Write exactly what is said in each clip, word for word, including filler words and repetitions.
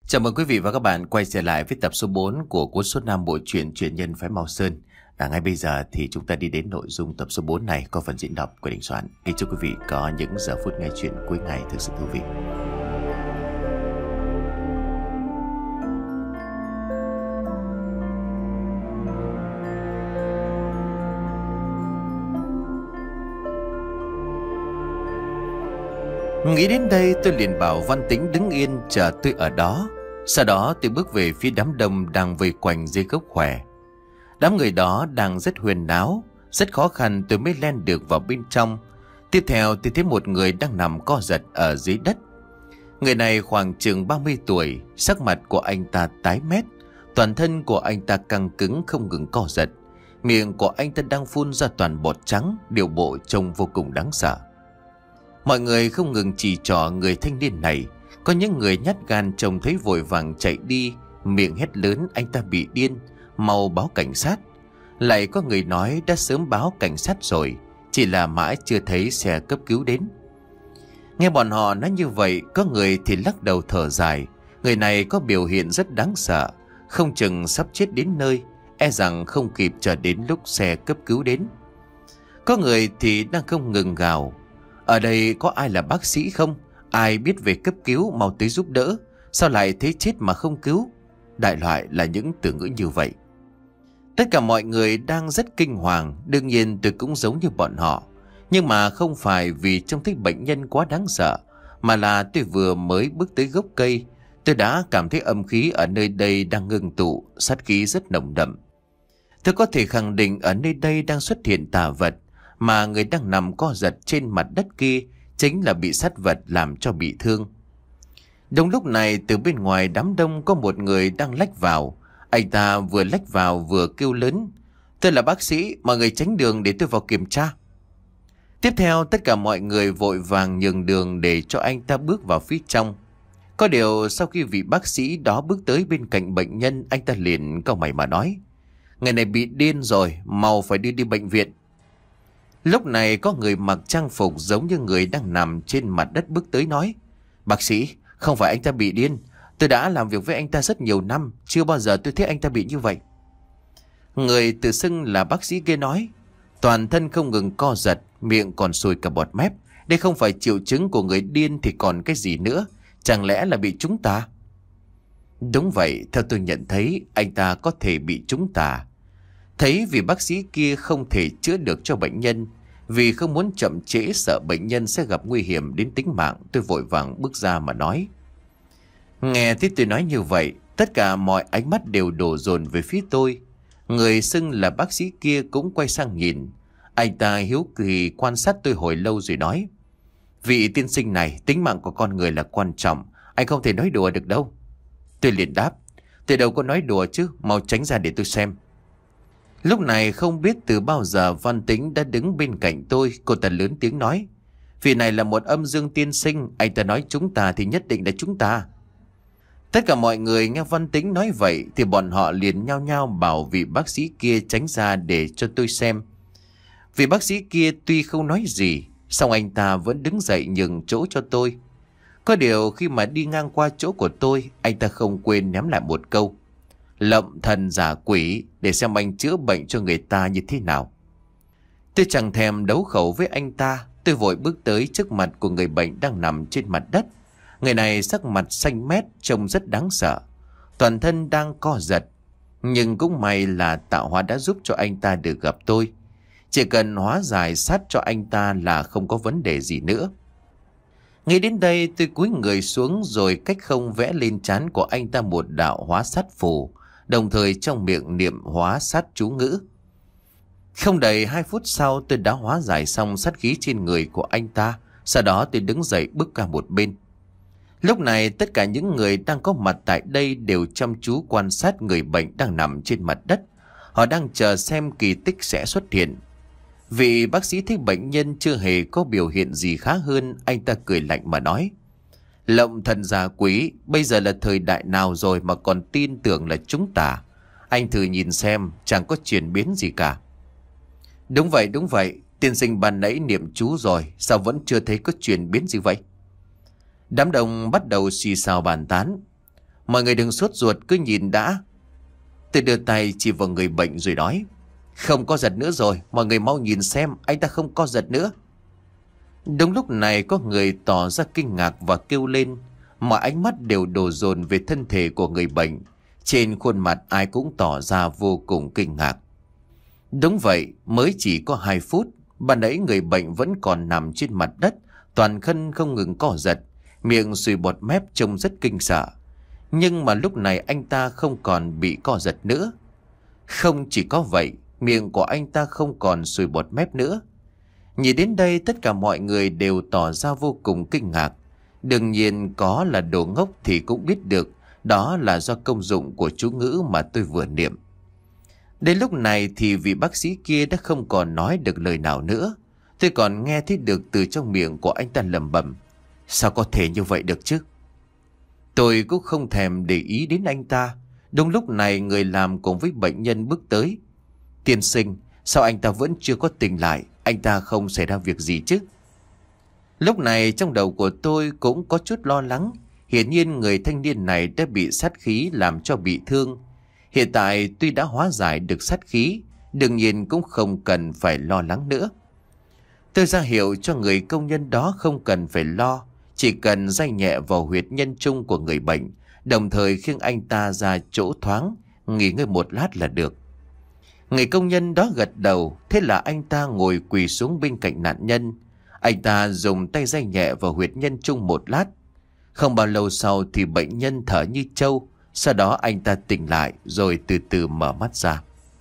Chào mừng quý vị và các bạn quay trở lại với tập số bốn của cuốn Số năm bộ truyện Truyền nhân phái Mao Sơn. Và ngay bây giờ thì chúng ta đi đến nội dung tập số bốn này có phần diễn đọc của Đình Soạn. Kính chúc quý vị có những giờ phút nghe chuyện cuối ngày thực sự thú vị. Nghĩ đến đây tôi liền bảo Văn Tĩnh đứng yên chờ tôi ở đó. Sau đó tôi bước về phía đám đông đang vây quanh dưới gốc khỏe. Đám người đó đang rất huyên náo. Rất khó khăn tôi mới len được vào bên trong. Tiếp theo tôi thấy một người đang nằm co giật ở dưới đất. Người này khoảng chừng ba mươi tuổi. Sắc mặt của anh ta tái mét. Toàn thân của anh ta căng cứng không ngừng co giật. Miệng của anh ta đang phun ra toàn bọt trắng. Điều bộ trông vô cùng đáng sợ. Mọi người không ngừng chỉ trỏ người thanh niên này. Có những người nhát gan trông thấy vội vàng chạy đi, miệng hét lớn anh ta bị điên, mau báo cảnh sát. Lại có người nói đã sớm báo cảnh sát rồi, chỉ là mãi chưa thấy xe cấp cứu đến. Nghe bọn họ nói như vậy, có người thì lắc đầu thở dài. Người này có biểu hiện rất đáng sợ, không chừng sắp chết đến nơi, e rằng không kịp chờ đến lúc xe cấp cứu đến. Có người thì đang không ngừng gào, ở đây có ai là bác sĩ không? Ai biết về cấp cứu mau tới giúp đỡ. Sao lại thấy chết mà không cứu? Đại loại là những từ ngữ như vậy. Tất cả mọi người đang rất kinh hoàng. Đương nhiên tôi cũng giống như bọn họ. Nhưng mà không phải vì trông thấy bệnh nhân quá đáng sợ, mà là tôi vừa mới bước tới gốc cây, tôi đã cảm thấy âm khí ở nơi đây đang ngưng tụ, sát khí rất nồng đậm. Tôi có thể khẳng định ở nơi đây đang xuất hiện tà vật, mà người đang nằm co giật trên mặt đất kia chính là bị sát vật làm cho bị thương. Đúng lúc này từ bên ngoài đám đông có một người đang lách vào. Anh ta vừa lách vào vừa kêu lớn, tôi là bác sĩ, mọi người tránh đường để tôi vào kiểm tra. Tiếp theo tất cả mọi người vội vàng nhường đường để cho anh ta bước vào phía trong. Có điều sau khi vị bác sĩ đó bước tới bên cạnh bệnh nhân, anh ta liền cau mày mà nói, người này bị điên rồi, mau phải đưa đi bệnh viện. Lúc này có người mặc trang phục giống như người đang nằm trên mặt đất bước tới nói, bác sĩ, không phải anh ta bị điên, tôi đã làm việc với anh ta rất nhiều năm, chưa bao giờ tôi thấy anh ta bị như vậy. Người tự xưng là bác sĩ kia nói, toàn thân không ngừng co giật, miệng còn sùi cả bọt mép, đây không phải triệu chứng của người điên thì còn cái gì nữa, chẳng lẽ là bị trúng tà? Đúng vậy, theo tôi nhận thấy anh ta có thể bị trúng tà. Thấy vì bác sĩ kia không thể chữa được cho bệnh nhân, vì không muốn chậm trễ sợ bệnh nhân sẽ gặp nguy hiểm đến tính mạng, tôi vội vàng bước ra mà nói. Nghe thấy tôi nói như vậy, tất cả mọi ánh mắt đều đổ dồn về phía tôi. Người xưng là bác sĩ kia cũng quay sang nhìn. Anh ta hiếu kỳ quan sát tôi hồi lâu rồi nói, vị tiên sinh này, tính mạng của con người là quan trọng, anh không thể nói đùa được đâu. Tôi liền đáp, tôi đâu có nói đùa chứ, mau tránh ra để tôi xem. Lúc này không biết từ bao giờ Văn Tĩnh đã đứng bên cạnh tôi. Cô ta lớn tiếng nói, vì này là một âm dương tiên sinh, anh ta nói chúng ta thì nhất định là chúng ta. Tất cả mọi người nghe Văn Tĩnh nói vậy thì bọn họ liền nhao nhao bảo vị bác sĩ kia tránh ra để cho tôi xem. Vị bác sĩ kia tuy không nói gì, song anh ta vẫn đứng dậy nhường chỗ cho tôi. Có điều khi mà đi ngang qua chỗ của tôi, anh ta không quên ném lại một câu, lộng thần giả quỷ, để xem anh chữa bệnh cho người ta như thế nào. Tôi chẳng thèm đấu khẩu với anh ta. Tôi vội bước tới trước mặt của người bệnh đang nằm trên mặt đất. Người này sắc mặt xanh mét, trông rất đáng sợ, toàn thân đang co giật. Nhưng cũng may là tạo hóa đã giúp cho anh ta được gặp tôi. Chỉ cần hóa giải sát cho anh ta là không có vấn đề gì nữa. Nghĩ đến đây tôi cúi người xuống rồi cách không vẽ lên trán của anh ta một đạo hóa sát phù, đồng thời trong miệng niệm hóa sát chú ngữ. Không đầy hai phút sau tôi đã hóa giải xong sát khí trên người của anh ta. Sau đó tôi đứng dậy bước qua một bên. Lúc này tất cả những người đang có mặt tại đây đều chăm chú quan sát người bệnh đang nằm trên mặt đất. Họ đang chờ xem kỳ tích sẽ xuất hiện. Vị bác sĩ thấy bệnh nhân chưa hề có biểu hiện gì khá hơn, anh ta cười lạnh mà nói, lộng thần giả quỷ, bây giờ là thời đại nào rồi mà còn tin tưởng là chúng ta? Anh thử nhìn xem, chẳng có chuyển biến gì cả. Đúng vậy, đúng vậy, tiên sinh ban nãy niệm chú rồi, sao vẫn chưa thấy có chuyển biến gì vậy? Đám đông bắt đầu xì xào bàn tán. Mọi người đừng sốt ruột, cứ nhìn đã. Tôi đưa tay chỉ vào người bệnh rồi nói: Không co giật nữa rồi, mọi người mau nhìn xem, anh ta không co giật nữa. Đúng lúc này có người tỏ ra kinh ngạc và kêu lên. Mọi ánh mắt đều đổ dồn về thân thể của người bệnh. Trên khuôn mặt ai cũng tỏ ra vô cùng kinh ngạc. Đúng vậy, mới chỉ có hai phút, ban nãy người bệnh vẫn còn nằm trên mặt đất, toàn thân không ngừng co giật, miệng sùi bọt mép trông rất kinh sợ. Nhưng mà lúc này anh ta không còn bị co giật nữa. Không chỉ có vậy, miệng của anh ta không còn sùi bọt mép nữa. Nhìn đến đây tất cả mọi người đều tỏ ra vô cùng kinh ngạc. Đương nhiên có là đồ ngốc thì cũng biết được đó là do công dụng của chú ngữ mà tôi vừa niệm. Đến lúc này thì vị bác sĩ kia đã không còn nói được lời nào nữa. Tôi còn nghe thấy được từ trong miệng của anh ta lẩm bẩm: Sao có thể như vậy được chứ? Tôi cũng không thèm để ý đến anh ta. Đúng lúc này người làm cùng với bệnh nhân bước tới. Tiên sinh, sao anh ta vẫn chưa có tỉnh lại? Anh ta không xảy ra việc gì chứ? Lúc này trong đầu của tôi cũng có chút lo lắng. Hiển nhiên người thanh niên này đã bị sát khí làm cho bị thương. Hiện tại tuy đã hóa giải được sát khí, đương nhiên cũng không cần phải lo lắng nữa. Tôi ra hiệu cho người công nhân đó không cần phải lo, chỉ cần day nhẹ vào huyệt nhân trung của người bệnh, đồng thời khiêng anh ta ra chỗ thoáng, nghỉ ngơi một lát là được. Người công nhân đó gật đầu, thế là anh ta ngồi quỳ xuống bên cạnh nạn nhân. Anh ta dùng tay day nhẹ vào huyệt nhân trung một lát. Không bao lâu sau thì bệnh nhân thở như trâu, sau đó anh ta tỉnh lại rồi từ từ mở mắt ra.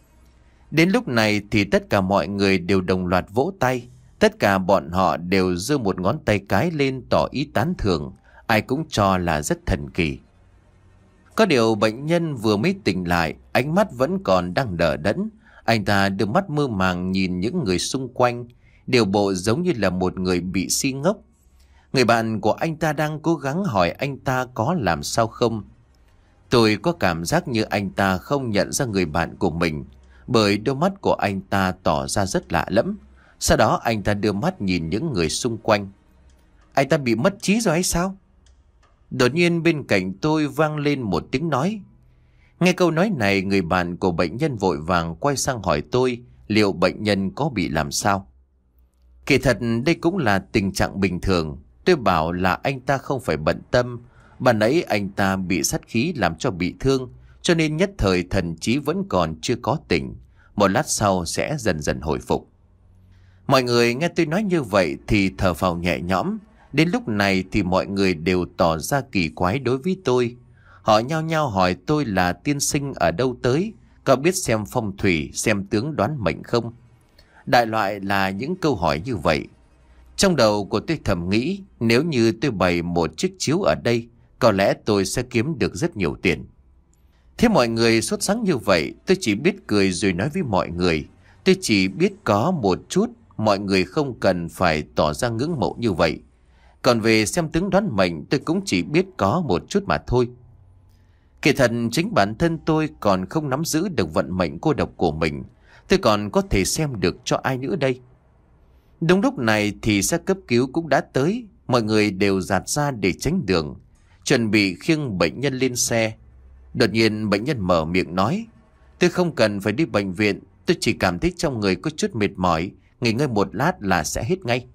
Đến lúc này thì tất cả mọi người đều đồng loạt vỗ tay. Tất cả bọn họ đều giơ một ngón tay cái lên tỏ ý tán thưởng. Ai cũng cho là rất thần kỳ. Có điều bệnh nhân vừa mới tỉnh lại, ánh mắt vẫn còn đang đờ đẫn. Anh ta đưa mắt mơ màng nhìn những người xung quanh, điều bộ giống như là một người bị si ngốc. Người bạn của anh ta đang cố gắng hỏi anh ta có làm sao không. Tôi có cảm giác như anh ta không nhận ra người bạn của mình, bởi đôi mắt của anh ta tỏ ra rất lạ lẫm. Sau đó anh ta đưa mắt nhìn những người xung quanh. Anh ta bị mất trí rồi hay sao? Đột nhiên bên cạnh tôi vang lên một tiếng nói. Nghe câu nói này, người bạn của bệnh nhân vội vàng quay sang hỏi tôi liệu bệnh nhân có bị làm sao. Kỳ thật đây cũng là tình trạng bình thường. Tôi bảo là anh ta không phải bận tâm. Ban nãy anh ta bị sát khí làm cho bị thương, cho nên nhất thời thần trí vẫn còn chưa có tỉnh. Một lát sau sẽ dần dần hồi phục. Mọi người nghe tôi nói như vậy thì thở phào nhẹ nhõm. Đến lúc này thì mọi người đều tỏ ra kỳ quái đối với tôi. Họ nhao nhao hỏi tôi là tiên sinh ở đâu tới, có biết xem phong thủy, xem tướng đoán mệnh không. Đại loại là những câu hỏi như vậy. Trong đầu của tôi thầm nghĩ, nếu như tôi bày một chiếc chiếu ở đây, có lẽ tôi sẽ kiếm được rất nhiều tiền. Thế mọi người sốt sắng như vậy, tôi chỉ biết cười rồi nói với mọi người. Tôi chỉ biết có một chút, mọi người không cần phải tỏ ra ngưỡng mộ như vậy. Còn về xem tướng đoán mệnh, tôi cũng chỉ biết có một chút mà thôi. Kỳ thật chính bản thân tôi còn không nắm giữ được vận mệnh cô độc của mình. Tôi còn có thể xem được cho ai nữa đây? Đúng lúc này thì xe cấp cứu cũng đã tới. Mọi người đều dạt ra để tránh đường, chuẩn bị khiêng bệnh nhân lên xe. Đột nhiên bệnh nhân mở miệng nói: Tôi không cần phải đi bệnh viện, tôi chỉ cảm thấy trong người có chút mệt mỏi, nghỉ ngơi một lát là sẽ hết ngay.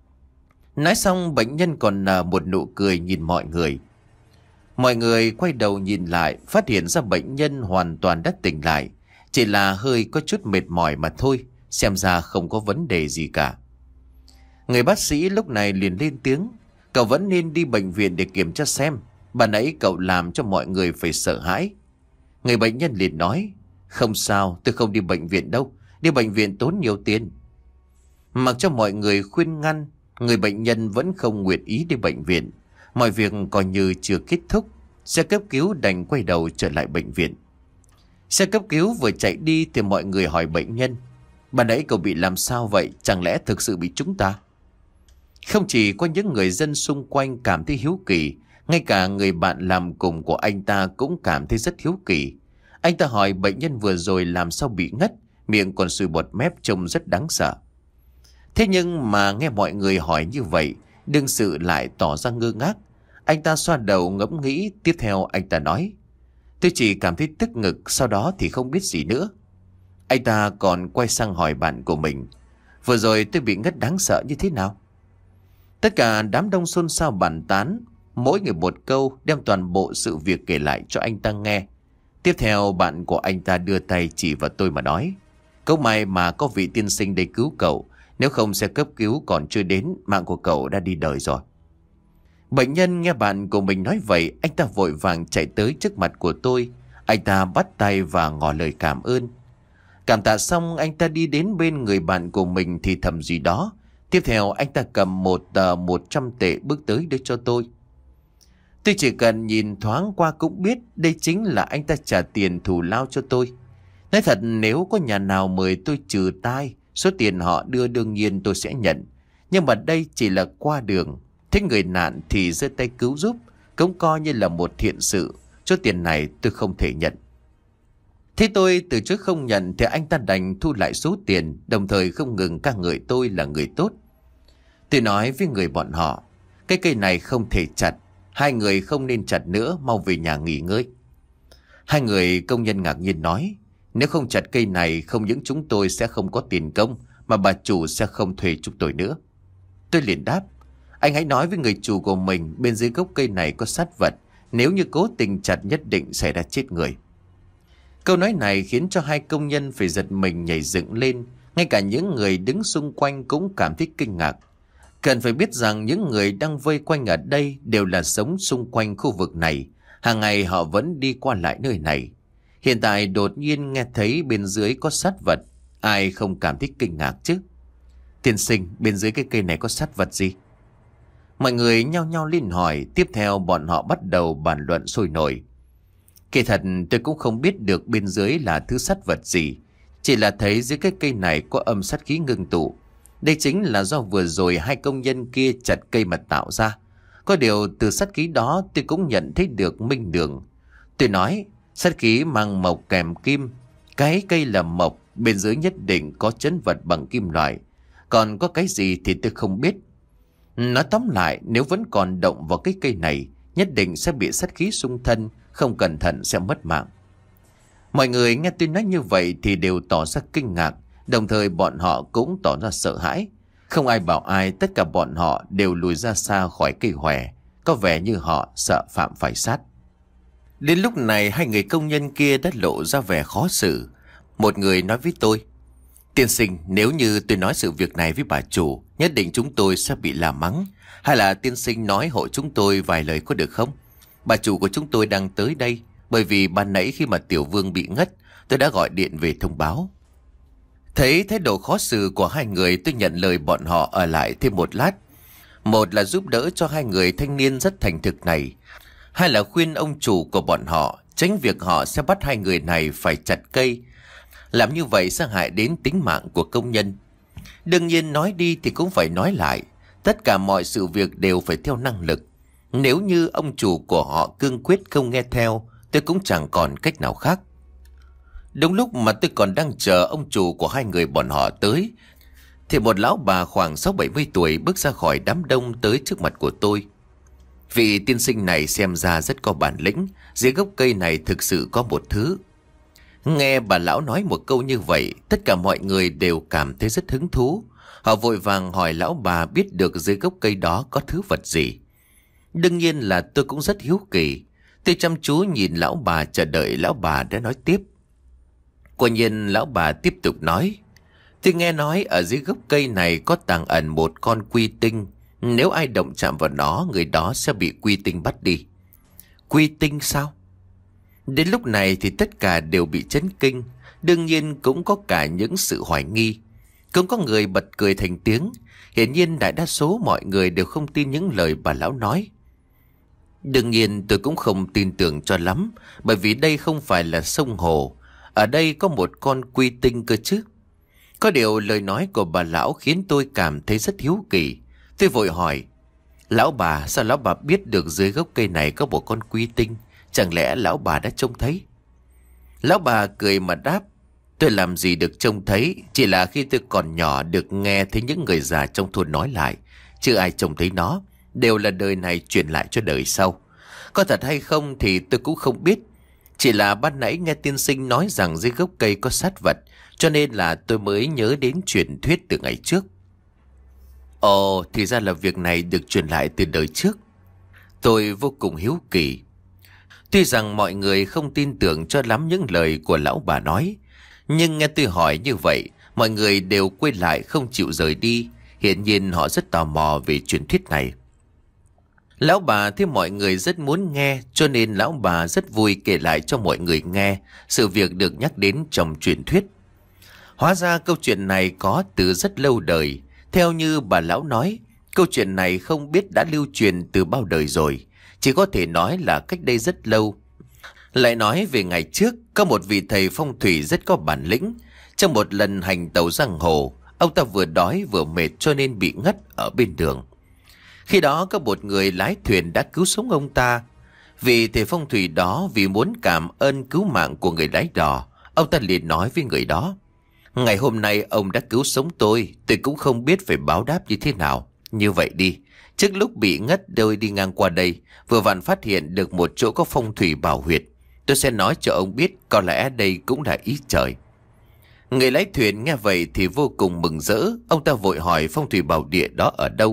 Nói xong bệnh nhân còn nở một nụ cười nhìn mọi người. Mọi người quay đầu nhìn lại, phát hiện ra bệnh nhân hoàn toàn đã tỉnh lại, chỉ là hơi có chút mệt mỏi mà thôi, xem ra không có vấn đề gì cả. Người bác sĩ lúc này liền lên tiếng: Cậu vẫn nên đi bệnh viện để kiểm tra xem, ban nãy cậu làm cho mọi người phải sợ hãi. Người bệnh nhân liền nói: Không sao, tôi không đi bệnh viện đâu, đi bệnh viện tốn nhiều tiền. Mặc cho mọi người khuyên ngăn, người bệnh nhân vẫn không nguyện ý đi bệnh viện. Mọi việc coi như chưa kết thúc, xe cấp cứu đành quay đầu trở lại bệnh viện. Xe cấp cứu vừa chạy đi thì mọi người hỏi bệnh nhân: Ban nãy cậu bị làm sao vậy, chẳng lẽ thực sự bị chúng ta? Không chỉ có những người dân xung quanh cảm thấy hiếu kỳ, ngay cả người bạn làm cùng của anh ta cũng cảm thấy rất hiếu kỳ. Anh ta hỏi bệnh nhân vừa rồi làm sao bị ngất, miệng còn sùi bọt mép trông rất đáng sợ. Thế nhưng mà nghe mọi người hỏi như vậy, đương sự lại tỏ ra ngơ ngác. Anh ta xoa đầu ngẫm nghĩ. Tiếp theo anh ta nói: tôi chỉ cảm thấy tức ngực, sau đó thì không biết gì nữa. Anh ta còn quay sang hỏi bạn của mình: vừa rồi tôi bị ngất đáng sợ như thế nào? Tất cả đám đông xôn xao bàn tán, mỗi người một câu, đem toàn bộ sự việc kể lại cho anh ta nghe. Tiếp theo bạn của anh ta đưa tay chỉ vào tôi mà nói: cậu may mà có vị tiên sinh đây cứu cậu, nếu không xe cấp cứu còn chưa đến, mạng của cậu đã đi đời rồi. Bệnh nhân nghe bạn của mình nói vậy, anh ta vội vàng chạy tới trước mặt của tôi. Anh ta bắt tay và ngỏ lời cảm ơn. Cảm tạ xong, anh ta đi đến bên người bạn của mình thì thầm gì đó. Tiếp theo anh ta cầm một tờ một trăm tệ bước tới đưa cho tôi. Tôi chỉ cần nhìn thoáng qua cũng biết đây chính là anh ta trả tiền thù lao cho tôi. Nói thật, nếu có nhà nào mời tôi trừ tai, số tiền họ đưa đương nhiên tôi sẽ nhận. Nhưng mà đây chỉ là qua đường, thấy người nạn thì giơ tay cứu giúp, cũng coi như là một thiện sự. Số tiền này tôi không thể nhận. Thế tôi từ chối không nhận thì anh ta đành thu lại số tiền, đồng thời không ngừng ca ngợi tôi là người tốt. Tôi nói với người bọn họ: cái cây này không thể chặt, hai người không nên chặt nữa, mau về nhà nghỉ ngơi. Hai người công nhân ngạc nhiên nói: nếu không chặt cây này, không những chúng tôi sẽ không có tiền công, mà bà chủ sẽ không thuê chúng tôi nữa. Tôi liền đáp: anh hãy nói với người chủ của mình bên dưới gốc cây này có sát vật, nếu như cố tình chặt nhất định xảy ra chết người. Câu nói này khiến cho hai công nhân phải giật mình nhảy dựng lên. Ngay cả những người đứng xung quanh cũng cảm thấy kinh ngạc. Cần phải biết rằng những người đang vây quanh ở đây đều là sống xung quanh khu vực này. Hàng ngày họ vẫn đi qua lại nơi này. Hiện tại đột nhiên nghe thấy bên dưới có sát vật, ai không cảm thấy kinh ngạc chứ? Tiên sinh, bên dưới cái cây này có sát vật gì? Mọi người nhao nhao lên hỏi. Tiếp theo bọn họ bắt đầu bàn luận sôi nổi. Kỳ thật tôi cũng không biết được bên dưới là thứ sát vật gì, chỉ là thấy dưới cái cây này có âm sát khí ngưng tụ. Đây chính là do vừa rồi hai công nhân kia chặt cây mà tạo ra. Có điều từ sát khí đó tôi cũng nhận thấy được minh đường. Tôi nói: sát khí mang mộc kèm kim, cái cây là mộc, bên dưới nhất định có trấn vật bằng kim loại. Còn có cái gì thì tôi không biết. Nói tóm lại, nếu vẫn còn động vào cái cây này, nhất định sẽ bị sát khí xung thân, không cẩn thận sẽ mất mạng. Mọi người nghe tôi nói như vậy thì đều tỏ ra kinh ngạc, đồng thời bọn họ cũng tỏ ra sợ hãi. Không ai bảo ai, tất cả bọn họ đều lùi ra xa khỏi cây hòe, có vẻ như họ sợ phạm phải sát. Đến lúc này hai người công nhân kia đã lộ ra vẻ khó xử. Một người nói với tôi: tiên sinh, nếu như tôi nói sự việc này với bà chủ, nhất định chúng tôi sẽ bị la mắng. Hay là tiên sinh nói hộ chúng tôi vài lời có được không? Bà chủ của chúng tôi đang tới đây, bởi vì ban nãy khi mà Tiểu Vương bị ngất, tôi đã gọi điện về thông báo. Thấy thái độ khó xử của hai người, tôi nhận lời bọn họ ở lại thêm một lát. Một là giúp đỡ cho hai người thanh niên rất thành thực này, hai là khuyên ông chủ của bọn họ tránh việc họ sẽ bắt hai người này phải chặt cây. Làm như vậy sẽ hại đến tính mạng của công nhân. Đương nhiên nói đi thì cũng phải nói lại, tất cả mọi sự việc đều phải theo năng lực. Nếu như ông chủ của họ cương quyết không nghe theo, tôi cũng chẳng còn cách nào khác. Đúng lúc mà tôi còn đang chờ ông chủ của hai người bọn họ tới, thì một lão bà khoảng sáu bảy mươi tuổi bước ra khỏi đám đông tới trước mặt của tôi. Vị tiên sinh này xem ra rất có bản lĩnh, dưới gốc cây này thực sự có một thứ. Nghe bà lão nói một câu như vậy, tất cả mọi người đều cảm thấy rất hứng thú. Họ vội vàng hỏi lão bà biết được dưới gốc cây đó có thứ vật gì. Đương nhiên là tôi cũng rất hiếu kỳ. Tôi chăm chú nhìn lão bà chờ đợi lão bà đã nói tiếp. Quả nhiên lão bà tiếp tục nói: tôi nghe nói ở dưới gốc cây này có tàng ẩn một con quy tinh. Nếu ai động chạm vào nó, người đó sẽ bị quy tinh bắt đi. Quy tinh sao? Đến lúc này thì tất cả đều bị chấn kinh. Đương nhiên cũng có cả những sự hoài nghi. Cũng có người bật cười thành tiếng. Hiển nhiên đại đa số mọi người đều không tin những lời bà lão nói. Đương nhiên tôi cũng không tin tưởng cho lắm, bởi vì đây không phải là sông hồ. Ở đây có một con quy tinh cơ chứ. Có điều lời nói của bà lão khiến tôi cảm thấy rất hiếu kỳ. Tôi vội hỏi: lão bà, sao lão bà biết được dưới gốc cây này có một con quy tinh? Chẳng lẽ lão bà đã trông thấy? Lão bà cười mà đáp: tôi làm gì được trông thấy, chỉ là khi tôi còn nhỏ được nghe thấy những người già trong thôn nói lại, chứ ai trông thấy nó. đều là đời này truyền lại cho đời sau. Có thật hay không thì tôi cũng không biết. Chỉ là ban nãy nghe tiên sinh nói rằng dưới gốc cây có sát vật, cho nên là tôi mới nhớ đến truyền thuyết từ ngày trước. Ồ, thì ra là việc này được truyền lại từ đời trước. Tôi vô cùng hiếu kỳ. Tuy rằng mọi người không tin tưởng cho lắm những lời của lão bà nói, nhưng nghe tôi hỏi như vậy, mọi người đều quay lại không chịu rời đi. Hiển nhiên họ rất tò mò về truyền thuyết này. Lão bà thấy mọi người rất muốn nghe, cho nên lão bà rất vui kể lại cho mọi người nghe sự việc được nhắc đến trong truyền thuyết. Hóa ra câu chuyện này có từ rất lâu đời. Theo như bà lão nói, câu chuyện này không biết đã lưu truyền từ bao đời rồi, chỉ có thể nói là cách đây rất lâu. Lại nói về ngày trước, có một vị thầy phong thủy rất có bản lĩnh. Trong một lần hành tàu giang hồ, ông ta vừa đói vừa mệt cho nên bị ngất ở bên đường. Khi đó có một người lái thuyền đã cứu sống ông ta. Vì thầy phong thủy đó, vì muốn cảm ơn cứu mạng của người lái đò, ông ta liền nói với người đó: ngày hôm nay ông đã cứu sống tôi, tôi cũng không biết phải báo đáp như thế nào. Như vậy đi, trước lúc bị ngất tôi đi ngang qua đây, vừa vặn phát hiện được một chỗ có phong thủy bảo huyệt. Tôi sẽ nói cho ông biết, có lẽ đây cũng là ý trời. Người lái thuyền nghe vậy thì vô cùng mừng rỡ. Ông ta vội hỏi phong thủy bảo địa đó ở đâu.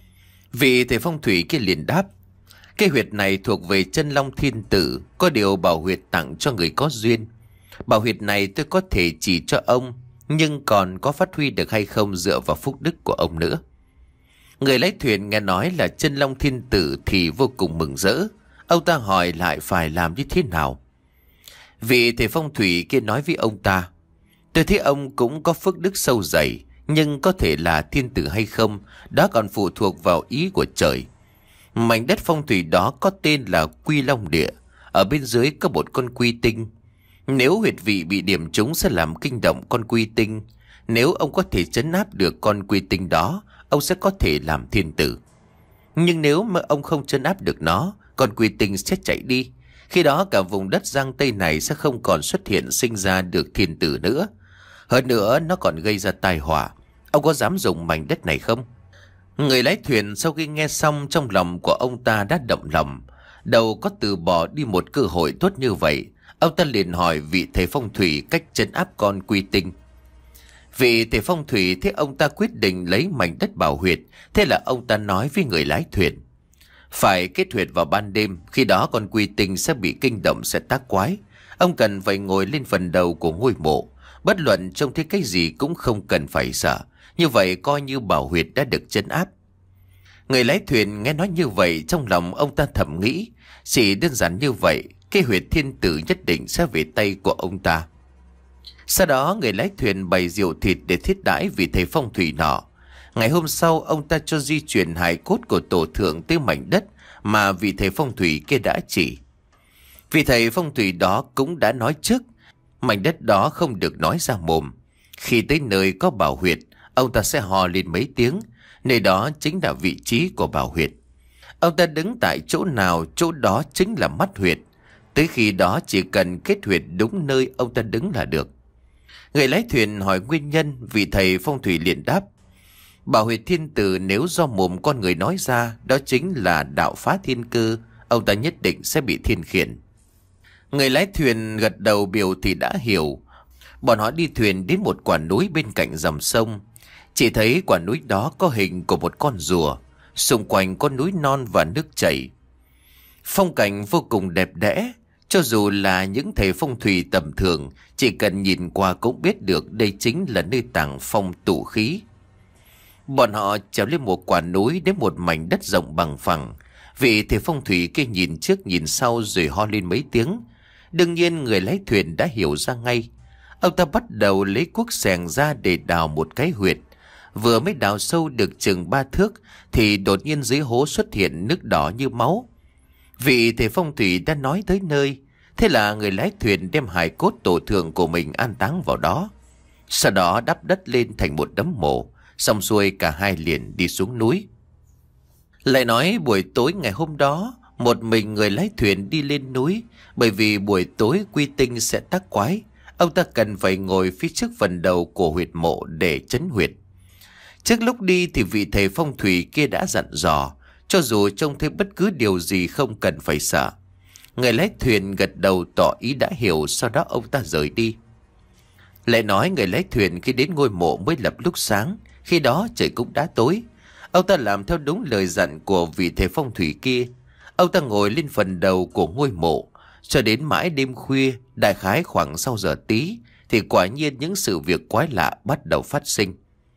Vị thầy phong thủy kia liền đáp: cái huyệt này thuộc về Chân Long Thiên Tử, có điều bảo huyệt tặng cho người có duyên. Bảo huyệt này tôi có thể chỉ cho ông, nhưng còn có phát huy được hay không dựa vào phúc đức của ông nữa. Người lái thuyền nghe nói là Chân Long Thiên Tử thì vô cùng mừng rỡ. Ông ta hỏi lại phải làm như thế nào. Vị thầy phong thủy kia nói với ông ta: tôi thấy ông cũng có phước đức sâu dày, nhưng có thể là thiên tử hay không, đó còn phụ thuộc vào ý của trời. Mảnh đất phong thủy đó có tên là Quy Long Địa, ở bên dưới có một con quy tinh. Nếu huyệt vị bị điểm trúng sẽ làm kinh động con quy tinh. Nếu ông có thể trấn áp được con quy tinh đó, ông sẽ có thể làm thiên tử. Nhưng nếu mà ông không trấn áp được nó, con quy tinh sẽ chạy đi. Khi đó cả vùng đất Giang Tây này sẽ không còn xuất hiện sinh ra được thiên tử nữa. Hơn nữa nó còn gây ra tai họa. Ông có dám dùng mảnh đất này không? Người lái thuyền sau khi nghe xong, trong lòng của ông ta đã động lòng. Đâu có từ bỏ đi một cơ hội tốt như vậy. Ông ta liền hỏi vị thầy phong thủy cách trấn áp con quy tinh. Vị thầy phong thủy thấy ông ta quyết định lấy mảnh đất bảo huyệt, thế là ông ta nói với người lái thuyền: phải kết huyệt vào ban đêm, khi đó con quy tinh sẽ bị kinh động, sẽ tác quái. Ông cần phải ngồi lên phần đầu của ngôi mộ, bất luận trông thấy cái gì cũng không cần phải sợ. Như vậy coi như bảo huyệt đã được trấn áp. Người lái thuyền nghe nói như vậy, trong lòng ông ta thầm nghĩ, chỉ đơn giản như vậy, cái huyệt thiên tử nhất định sẽ về tay của ông ta. Sau đó người lái thuyền bày rượu thịt để thiết đãi vị thầy phong thủy nọ. Ngày hôm sau, ông ta cho di chuyển hài cốt của tổ thượng tới mảnh đất mà vị thầy phong thủy kia đã chỉ. Vị thầy phong thủy đó cũng đã nói trước, mảnh đất đó không được nói ra mồm. Khi tới nơi có bảo huyệt, ông ta sẽ hò lên mấy tiếng, nơi đó chính là vị trí của bảo huyệt. Ông ta đứng tại chỗ nào, chỗ đó chính là mắt huyệt. Tới khi đó chỉ cần kết huyệt đúng nơi ông ta đứng là được. Người lái thuyền hỏi nguyên nhân, vị thầy phong thủy liền đáp: bảo huyệt thiên tử nếu do mồm con người nói ra, đó chính là đạo phá thiên cơ, ông ta nhất định sẽ bị thiên khiển. Người lái thuyền gật đầu biểu thì đã hiểu. Bọn họ đi thuyền đến một quả núi bên cạnh dòng sông. Chỉ thấy quả núi đó có hình của một con rùa, xung quanh có núi non và nước chảy. Phong cảnh vô cùng đẹp đẽ. Cho dù là những thầy phong thủy tầm thường, chỉ cần nhìn qua cũng biết được đây chính là nơi tàng phong tụ khí. Bọn họ trèo lên một quả núi đến một mảnh đất rộng bằng phẳng. Vị thầy phong thủy kia nhìn trước nhìn sau rồi ho lên mấy tiếng. Đương nhiên người lái thuyền đã hiểu ra ngay. Ông ta bắt đầu lấy cuốc xẻng ra để đào một cái huyệt. Vừa mới đào sâu được chừng ba thước thì đột nhiên dưới hố xuất hiện nước đỏ như máu. Vị thầy phong thủy đã nói tới nơi, thế là người lái thuyền đem hài cốt tổ thượng của mình an táng vào đó. Sau đó đắp đất lên thành một đống mộ, xong xuôi cả hai liền đi xuống núi. Lại nói buổi tối ngày hôm đó, một mình người lái thuyền đi lên núi, bởi vì buổi tối quy tinh sẽ tác quái. Ông ta cần phải ngồi phía trước phần đầu của huyệt mộ để trấn huyệt. Trước lúc đi thì vị thầy phong thủy kia đã dặn dò, Cho dù trông thấy bất cứ điều gì không cần phải sợ. Người lái thuyền gật đầu tỏ ý đã hiểu, sau đó ông ta rời đi. Lại nói người lái thuyền khi đến ngôi mộ mới lập lúc sáng, khi đó trời cũng đã tối. Ông ta làm theo đúng lời dặn của vị thầy phong thủy kia. Ông ta ngồi lên phần đầu của ngôi mộ, cho đến mãi đêm khuya, đại khái khoảng sau giờ tí, thì quả nhiên những sự việc quái lạ bắt đầu phát sinh.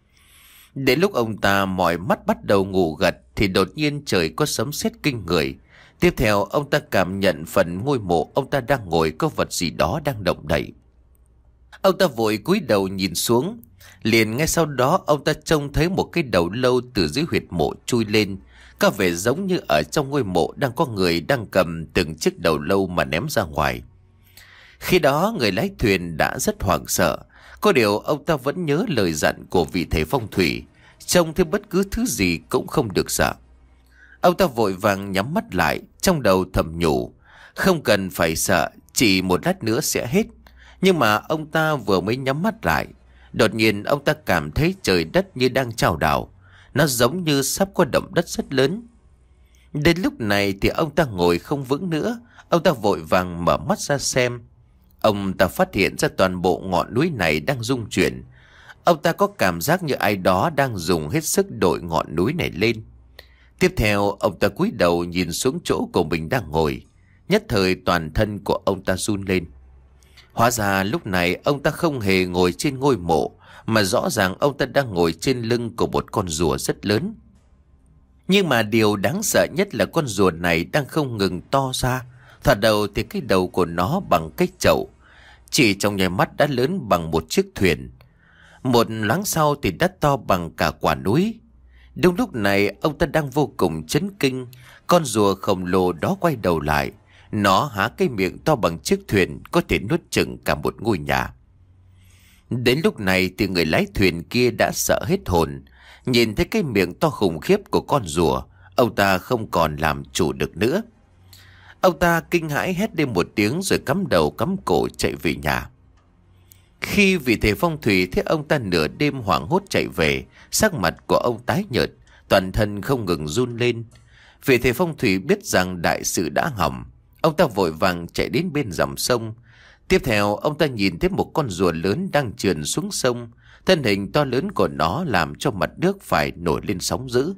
Đến lúc ông ta mỏi mắt bắt đầu ngủ gật, thì đột nhiên trời có sấm sét kinh người. Tiếp theo ông ta cảm nhận phần ngôi mộ ông ta đang ngồi có vật gì đó đang động đậy. Ông ta vội cúi đầu nhìn xuống. Liền ngay sau đó ông ta trông thấy một cái đầu lâu từ dưới huyệt mộ chui lên, có vẻ giống như ở trong ngôi mộ đang có người đang cầm từng chiếc đầu lâu mà ném ra ngoài. Khi đó người lái thuyền đã rất hoảng sợ. Có điều ông ta vẫn nhớ lời dặn của vị thầy phong thủy, trông thấy bất cứ thứ gì cũng không được sợ. Ông ta vội vàng nhắm mắt lại, trong đầu thầm nhủ, không cần phải sợ, chỉ một lát nữa sẽ hết. Nhưng mà ông ta vừa mới nhắm mắt lại, đột nhiên ông ta cảm thấy trời đất như đang chao đảo. Nó giống như sắp có động đất rất lớn. Đến lúc này thì ông ta ngồi không vững nữa. Ông ta vội vàng mở mắt ra xem. Ông ta phát hiện ra toàn bộ ngọn núi này đang rung chuyển. Ông ta có cảm giác như ai đó đang dùng hết sức đội ngọn núi này lên. Tiếp theo ông ta cúi đầu nhìn xuống chỗ của mình đang ngồi. Nhất thời toàn thân của ông ta run lên. Hóa ra lúc này ông ta không hề ngồi trên ngôi mộ, mà rõ ràng ông ta đang ngồi trên lưng của một con rùa rất lớn. Nhưng mà điều đáng sợ nhất là con rùa này đang không ngừng to ra. Thoạt đầu thì cái đầu của nó bằng cái chậu, chỉ trong nháy mắt đã lớn bằng một chiếc thuyền. Một loáng sau thì đã to bằng cả quả núi. Đúng lúc này ông ta đang vô cùng chấn kinh. Con rùa khổng lồ đó quay đầu lại. Nó há cái miệng to bằng chiếc thuyền, có thể nuốt chửng cả một ngôi nhà. Đến lúc này thì người lái thuyền kia đã sợ hết hồn. Nhìn thấy cái miệng to khủng khiếp của con rùa, ông ta không còn làm chủ được nữa. Ông ta kinh hãi hét lên một tiếng rồi cắm đầu cắm cổ chạy về nhà. Khi vị thầy phong thủy thấy ông ta nửa đêm hoảng hốt chạy về, sắc mặt của ông tái nhợt, toàn thân không ngừng run lên. Vị thầy phong thủy biết rằng đại sự đã hỏng. Ông ta vội vàng chạy đến bên dòng sông. Tiếp theo ông ta nhìn thấy một con rùa lớn đang trườn xuống sông. Thân hình to lớn của nó làm cho mặt nước phải nổi lên sóng dữ.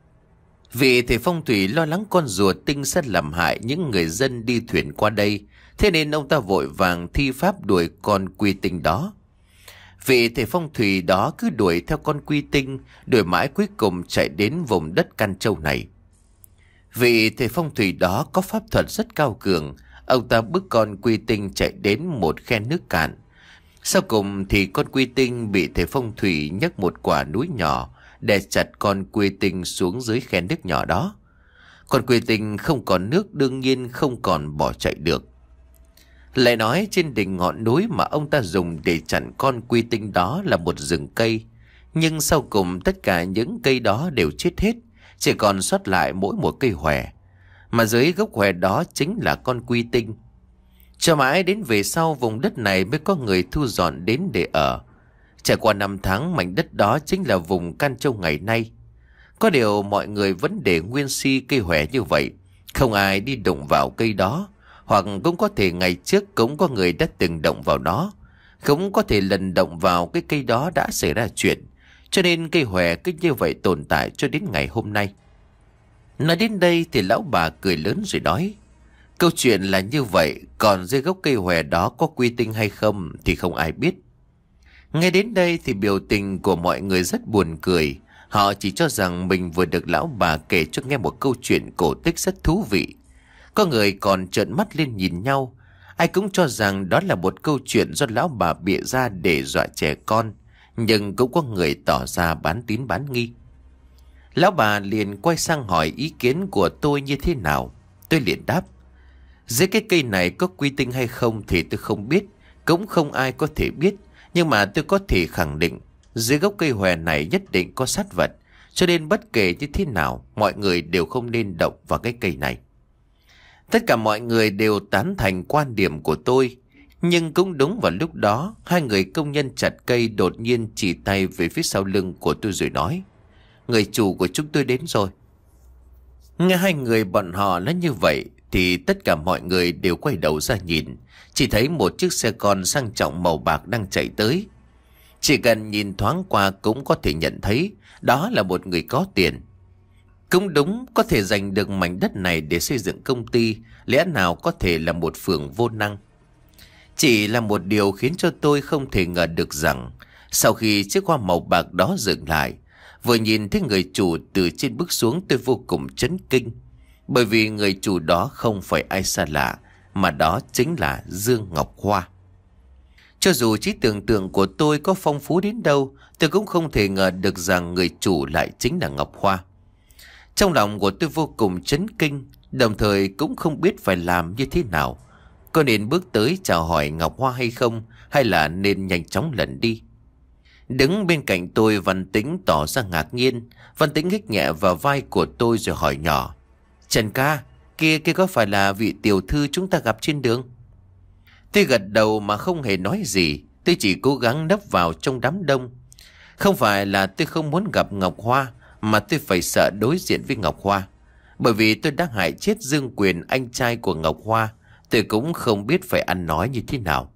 Vị thầy phong thủy lo lắng con rùa tinh sẽ làm hại những người dân đi thuyền qua đây, thế nên ông ta vội vàng thi pháp đuổi con quy tinh đó. Vị thầy phong thủy đó cứ đuổi theo con quy tinh, đuổi mãi cuối cùng chạy đến vùng đất Can Châu này. Vị thầy phong thủy đó có pháp thuật rất cao cường. Ông ta bức con quy tinh chạy đến một khe nước cạn. Sau cùng thì con quy tinh bị thầy phong thủy nhấc một quả núi nhỏ đè chặt con quy tinh xuống dưới khe nước nhỏ đó. Con quy tinh không còn nước, đương nhiên không còn bỏ chạy được. Lại nói trên đỉnh ngọn núi mà ông ta dùng để chặn con quy tinh đó là một rừng cây. Nhưng sau cùng tất cả những cây đó đều chết hết, chỉ còn sót lại mỗi một cây hòe. Mà dưới gốc hòe đó chính là con quy tinh. Cho mãi đến về sau vùng đất này mới có người thu dọn đến để ở. Trải qua năm tháng, mảnh đất đó chính là vùng Can Châu ngày nay. Có điều mọi người vẫn để nguyên si cây hòe như vậy, không ai đi đụng vào cây đó. Hoặc cũng có thể ngày trước cũng có người đã từng động vào nó. Cũng có thể lần động vào cái cây đó đã xảy ra chuyện, cho nên cây hòe cứ như vậy tồn tại cho đến ngày hôm nay. Nói đến đây thì lão bà cười lớn rồi nói, câu chuyện là như vậy, còn dưới gốc cây hòe đó có quy tinh hay không thì không ai biết. Nghe đến đây thì biểu tình của mọi người rất buồn cười. Họ chỉ cho rằng mình vừa được lão bà kể cho nghe một câu chuyện cổ tích rất thú vị. Có người còn trợn mắt lên nhìn nhau. Ai cũng cho rằng đó là một câu chuyện do lão bà bịa ra để dọa trẻ con. Nhưng cũng có người tỏ ra bán tín bán nghi. Lão bà liền quay sang hỏi ý kiến của tôi như thế nào. Tôi liền đáp, dưới cái cây này có quy tinh hay không thì tôi không biết, cũng không ai có thể biết. Nhưng mà tôi có thể khẳng định dưới gốc cây hòe này nhất định có sát vật, cho nên bất kể như thế nào mọi người đều không nên động vào cái cây này. Tất cả mọi người đều tán thành quan điểm của tôi. Nhưng cũng đúng vào lúc đó, hai người công nhân chặt cây đột nhiên chỉ tay về phía sau lưng của tôi rồi nói, người chủ của chúng tôi đến rồi. Nghe hai người bọn họ nói như vậy thì tất cả mọi người đều quay đầu ra nhìn. Chỉ thấy một chiếc xe con sang trọng màu bạc đang chạy tới. Chỉ cần nhìn thoáng qua cũng có thể nhận thấy đó là một người có tiền. Cũng đúng, có thể giành được mảnh đất này để xây dựng công ty, lẽ nào có thể là một phường vô năng. Chỉ là một điều khiến cho tôi không thể ngờ được rằng sau khi chiếc hoa màu bạc đó dừng lại, vừa nhìn thấy người chủ từ trên bước xuống, tôi vô cùng chấn kinh. Bởi vì người chủ đó không phải ai xa lạ, mà đó chính là Dương Ngọc Hoa. Cho dù trí tưởng tượng của tôi có phong phú đến đâu, tôi cũng không thể ngờ được rằng người chủ lại chính là Ngọc Hoa. Trong lòng của tôi vô cùng chấn kinh, đồng thời cũng không biết phải làm như thế nào. Có nên bước tới chào hỏi Ngọc Hoa hay không, hay là nên nhanh chóng lẩn đi? Đứng bên cạnh tôi, Văn Tĩnh tỏ ra ngạc nhiên. Văn Tĩnh hít nhẹ vào vai của tôi rồi hỏi nhỏ: Trần ca, kia kia có phải là vị tiểu thư chúng ta gặp trên đường? Tôi gật đầu mà không hề nói gì. Tôi chỉ cố gắng nấp vào trong đám đông. Không phải là tôi không muốn gặp Ngọc Hoa, mà tôi phải sợ đối diện với Ngọc Hoa. Bởi vì tôi đã hại chết Dương Quyền, anh trai của Ngọc Hoa. Tôi cũng không biết phải ăn nói như thế nào.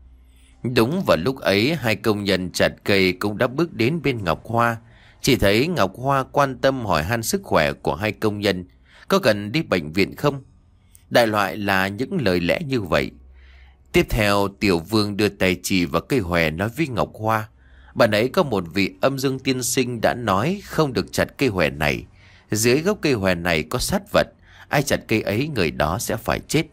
Đúng vào lúc ấy, hai công nhân chặt cây cũng đã bước đến bên Ngọc Hoa. Chỉ thấy Ngọc Hoa quan tâm hỏi han sức khỏe của hai công nhân, có cần đi bệnh viện không? Đại loại là những lời lẽ như vậy. Tiếp theo, Tiểu Vương đưa tay chỉ vào cây hòe nói với Ngọc Hoa: Bạn ấy có một vị âm dương tiên sinh đã nói không được chặt cây hòe này. Dưới gốc cây hòe này có sát vật, ai chặt cây ấy người đó sẽ phải chết.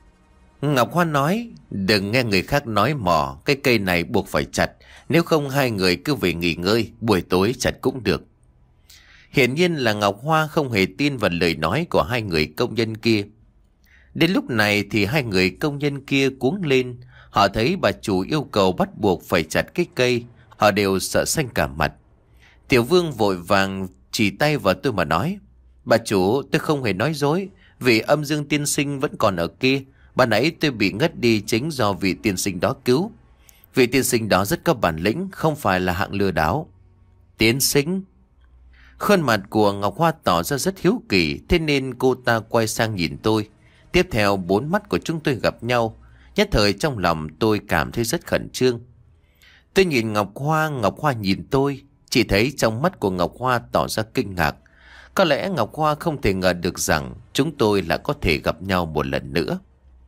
Ngọc Hoa nói: Đừng nghe người khác nói mò, cái cây này buộc phải chặt. Nếu không hai người cứ về nghỉ ngơi, buổi tối chặt cũng được. Hiển nhiên là Ngọc Hoa không hề tin vào lời nói của hai người công nhân kia. Đến lúc này thì hai người công nhân kia cuống lên. Họ thấy bà chủ yêu cầu bắt buộc phải chặt cái cây, họ đều sợ xanh cả mặt. Tiểu Vương vội vàng chỉ tay vào tôi mà nói: Bà chủ, tôi không hề nói dối. Vị âm dương tiên sinh vẫn còn ở kia. Ban nãy tôi bị ngất đi chính do vị tiên sinh đó cứu. Vị tiên sinh đó rất có bản lĩnh, không phải là hạng lừa đảo. Tiên sinh? Khuôn mặt của Ngọc Hoa tỏ ra rất hiếu kỳ, thế nên cô ta quay sang nhìn tôi. Tiếp theo bốn mắt của chúng tôi gặp nhau. Nhất thời trong lòng tôi cảm thấy rất khẩn trương. Tôi nhìn Ngọc Hoa, Ngọc Hoa nhìn tôi. Chỉ thấy trong mắt của Ngọc Hoa tỏ ra kinh ngạc. Có lẽ Ngọc Hoa không thể ngờ được rằng chúng tôi lại có thể gặp nhau một lần nữa.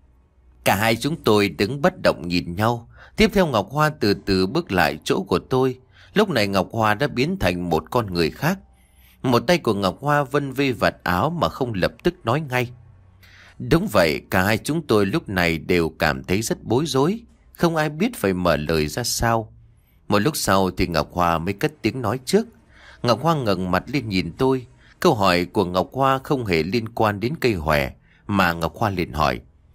Cả hai chúng tôi đứng bất động nhìn nhau. Tiếp theo Ngọc Hoa từ từ bước lại chỗ của tôi. Lúc này Ngọc Hoa đã biến thành một con người khác. Một tay của Ngọc Hoa vân vê vạt áo mà không lập tức nói ngay. Đúng vậy, cả hai chúng tôi lúc này đều cảm thấy rất bối rối. Không ai biết phải mở lời ra sao. Một lúc sau thì Ngọc Hoa mới cất tiếng nói trước. Ngọc Hoa ngẩng mặt lên nhìn tôi. Câu hỏi của Ngọc Hoa không hề liên quan đến cây hòe, mà Ngọc Hoa liền hỏi: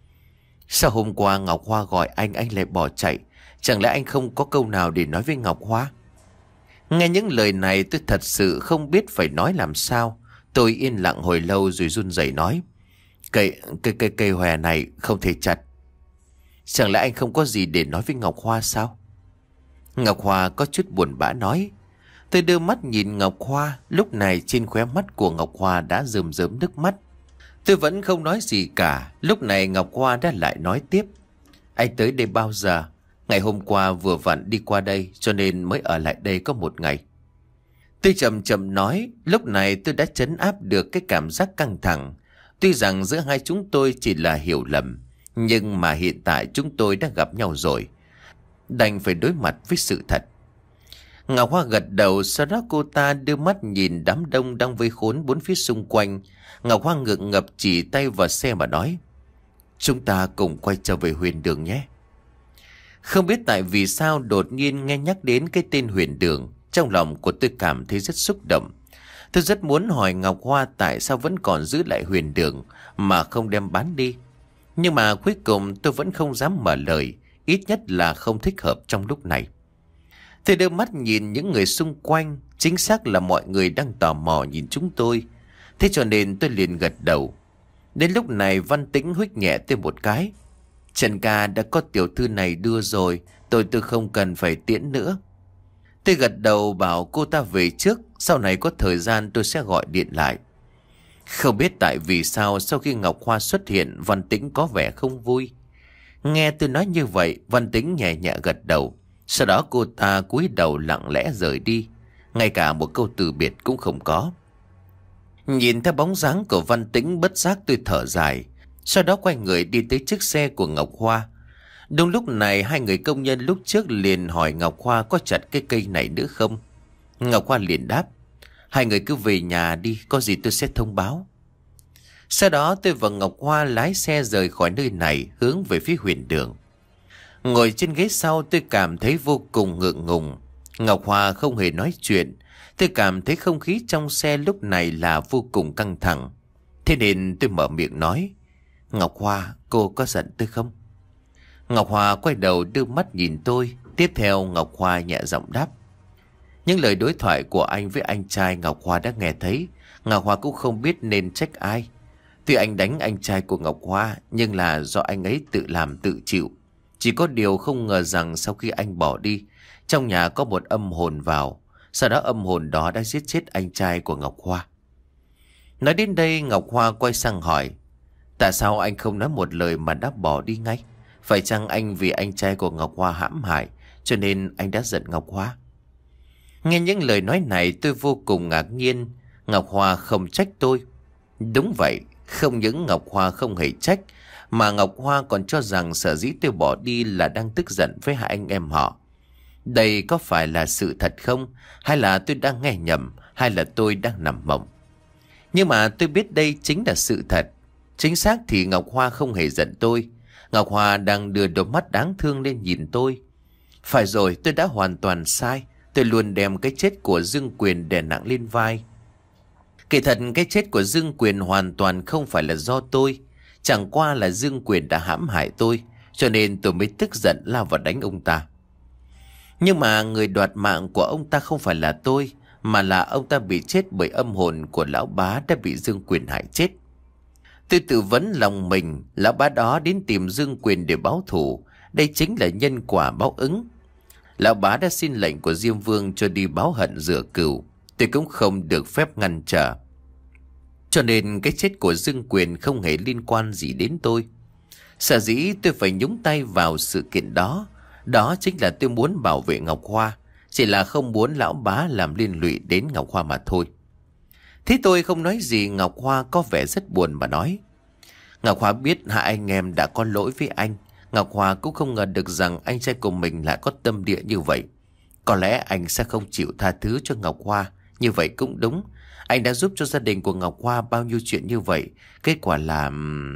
Sao hôm qua Ngọc Hoa gọi anh, anh lại bỏ chạy? Chẳng lẽ anh không có câu nào để nói với Ngọc Hoa? Nghe những lời này tôi thật sự không biết phải nói làm sao. Tôi yên lặng hồi lâu rồi run rẩy nói: Cây, cây, cây, cây hòe này không thể chặt. Chẳng lẽ anh không có gì để nói với Ngọc Hoa sao? Ngọc Hoa có chút buồn bã nói. Tôi đưa mắt nhìn Ngọc Hoa. Lúc này trên khóe mắt của Ngọc Hoa đã rơm rớm nước mắt. Tôi vẫn không nói gì cả. Lúc này Ngọc Hoa đã lại nói tiếp: Anh tới đây bao giờ? Ngày hôm qua vừa vặn đi qua đây, cho nên mới ở lại đây có một ngày. Tôi chậm chậm nói. Lúc này tôi đã trấn áp được cái cảm giác căng thẳng. Tuy rằng giữa hai chúng tôi chỉ là hiểu lầm, nhưng mà hiện tại chúng tôi đã gặp nhau rồi, đành phải đối mặt với sự thật. Ngọc Hoa gật đầu, sau đó cô ta đưa mắt nhìn đám đông đang vây khốn bốn phía xung quanh. Ngọc Hoa ngượng ngập chỉ tay vào xe mà nói: Chúng ta cùng quay trở về Huyền Đường nhé. Không biết tại vì sao đột nhiên nghe nhắc đến cái tên Huyền Đường, trong lòng của tôi cảm thấy rất xúc động. Tôi rất muốn hỏi Ngọc Hoa tại sao vẫn còn giữ lại Huyền Đường mà không đem bán đi. Nhưng mà cuối cùng tôi vẫn không dám mở lời, ít nhất là không thích hợp trong lúc này. Tôi đưa mắt nhìn những người xung quanh, chính xác là mọi người đang tò mò nhìn chúng tôi. Thế cho nên tôi liền gật đầu. Đến lúc này Văn Tĩnh huých nhẹ tôi một cái: Trần ca đã có tiểu thư này đưa rồi, tôi tôi không cần phải tiễn nữa. Tôi gật đầu bảo cô ta về trước, sau này có thời gian tôi sẽ gọi điện lại. Không biết tại vì sao sau khi Ngọc Hoa xuất hiện, Văn Tĩnh có vẻ không vui. Nghe tôi nói như vậy, Văn Tĩnh nhẹ nhẹ gật đầu. Sau đó cô ta cúi đầu lặng lẽ rời đi, ngay cả một câu từ biệt cũng không có. Nhìn theo bóng dáng của Văn Tĩnh, bất giác tôi thở dài. Sau đó quay người đi tới chiếc xe của Ngọc Hoa. Đúng lúc này, hai người công nhân lúc trước liền hỏi Ngọc Hoa có chặt cái cây này nữa không. Ngọc Hoa liền đáp: hai người cứ về nhà đi, có gì tôi sẽ thông báo. Sau đó tôi và Ngọc Hoa lái xe rời khỏi nơi này, hướng về phía Huyền Đường. Ngồi trên ghế sau, tôi cảm thấy vô cùng ngượng ngùng. Ngọc Hoa không hề nói chuyện. Tôi cảm thấy không khí trong xe lúc này là vô cùng căng thẳng. Thế nên tôi mở miệng nói: Ngọc Hoa, cô có giận tôi không? Ngọc Hoa quay đầu đưa mắt nhìn tôi. Tiếp theo Ngọc Hoa nhẹ giọng đáp: những lời đối thoại của anh với anh trai Ngọc Hoa đã nghe thấy. Ngọc Hoa cũng không biết nên trách ai. Tuy anh đánh anh trai của Ngọc Hoa, nhưng là do anh ấy tự làm tự chịu. Chỉ có điều không ngờ rằng sau khi anh bỏ đi, trong nhà có một âm hồn vào. Sau đó âm hồn đó đã giết chết anh trai của Ngọc Hoa. Nói đến đây, Ngọc Hoa quay sang hỏi: tại sao anh không nói một lời mà đã bỏ đi ngay? Phải chăng anh vì anh trai của Ngọc Hoa hãm hại cho nên anh đã giận Ngọc Hoa? Nghe những lời nói này, tôi vô cùng ngạc nhiên. Ngọc Hoa không trách tôi. Đúng vậy, không những Ngọc Hoa không hề trách, mà Ngọc Hoa còn cho rằng sở dĩ tôi bỏ đi là đang tức giận với hai anh em họ. Đây có phải là sự thật không? Hay là tôi đang nghe nhầm? Hay là tôi đang nằm mộng? Nhưng mà tôi biết đây chính là sự thật. Chính xác thì Ngọc Hoa không hề giận tôi. Ngọc Hoa đang đưa đôi mắt đáng thương lên nhìn tôi. Phải rồi, tôi đã hoàn toàn sai. Tôi luôn đem cái chết của Dương Quyền đè nặng lên vai. Kỳ thật cái chết của Dương Quyền hoàn toàn không phải là do tôi. Chẳng qua là Dương Quyền đã hãm hại tôi, cho nên tôi mới tức giận lao vào đánh ông ta. Nhưng mà người đoạt mạng của ông ta không phải là tôi, mà là ông ta bị chết bởi âm hồn của lão bá đã bị Dương Quyền hại chết. Tôi tự vấn lòng mình, lão bá đó đến tìm Dương Quyền để báo thù. Đây chính là nhân quả báo ứng. Lão bá đã xin lệnh của Diêm Vương cho đi báo hận rửa cừu. Tôi cũng không được phép ngăn trở. Cho nên cái chết của Dương Quyền không hề liên quan gì đến tôi. Sở dĩ tôi phải nhúng tay vào sự kiện đó, đó chính là tôi muốn bảo vệ Ngọc Hoa. Chỉ là không muốn lão bá làm liên lụy đến Ngọc Hoa mà thôi. Thế tôi không nói gì, Ngọc Hoa có vẻ rất buồn mà nói: Ngọc Hoa biết hai anh em đã có lỗi với anh. Ngọc Hoa cũng không ngờ được rằng anh trai của mình lại có tâm địa như vậy. Có lẽ anh sẽ không chịu tha thứ cho Ngọc Hoa. Như vậy cũng đúng. Anh đã giúp cho gia đình của Ngọc Hoa bao nhiêu chuyện như vậy. Kết quả là...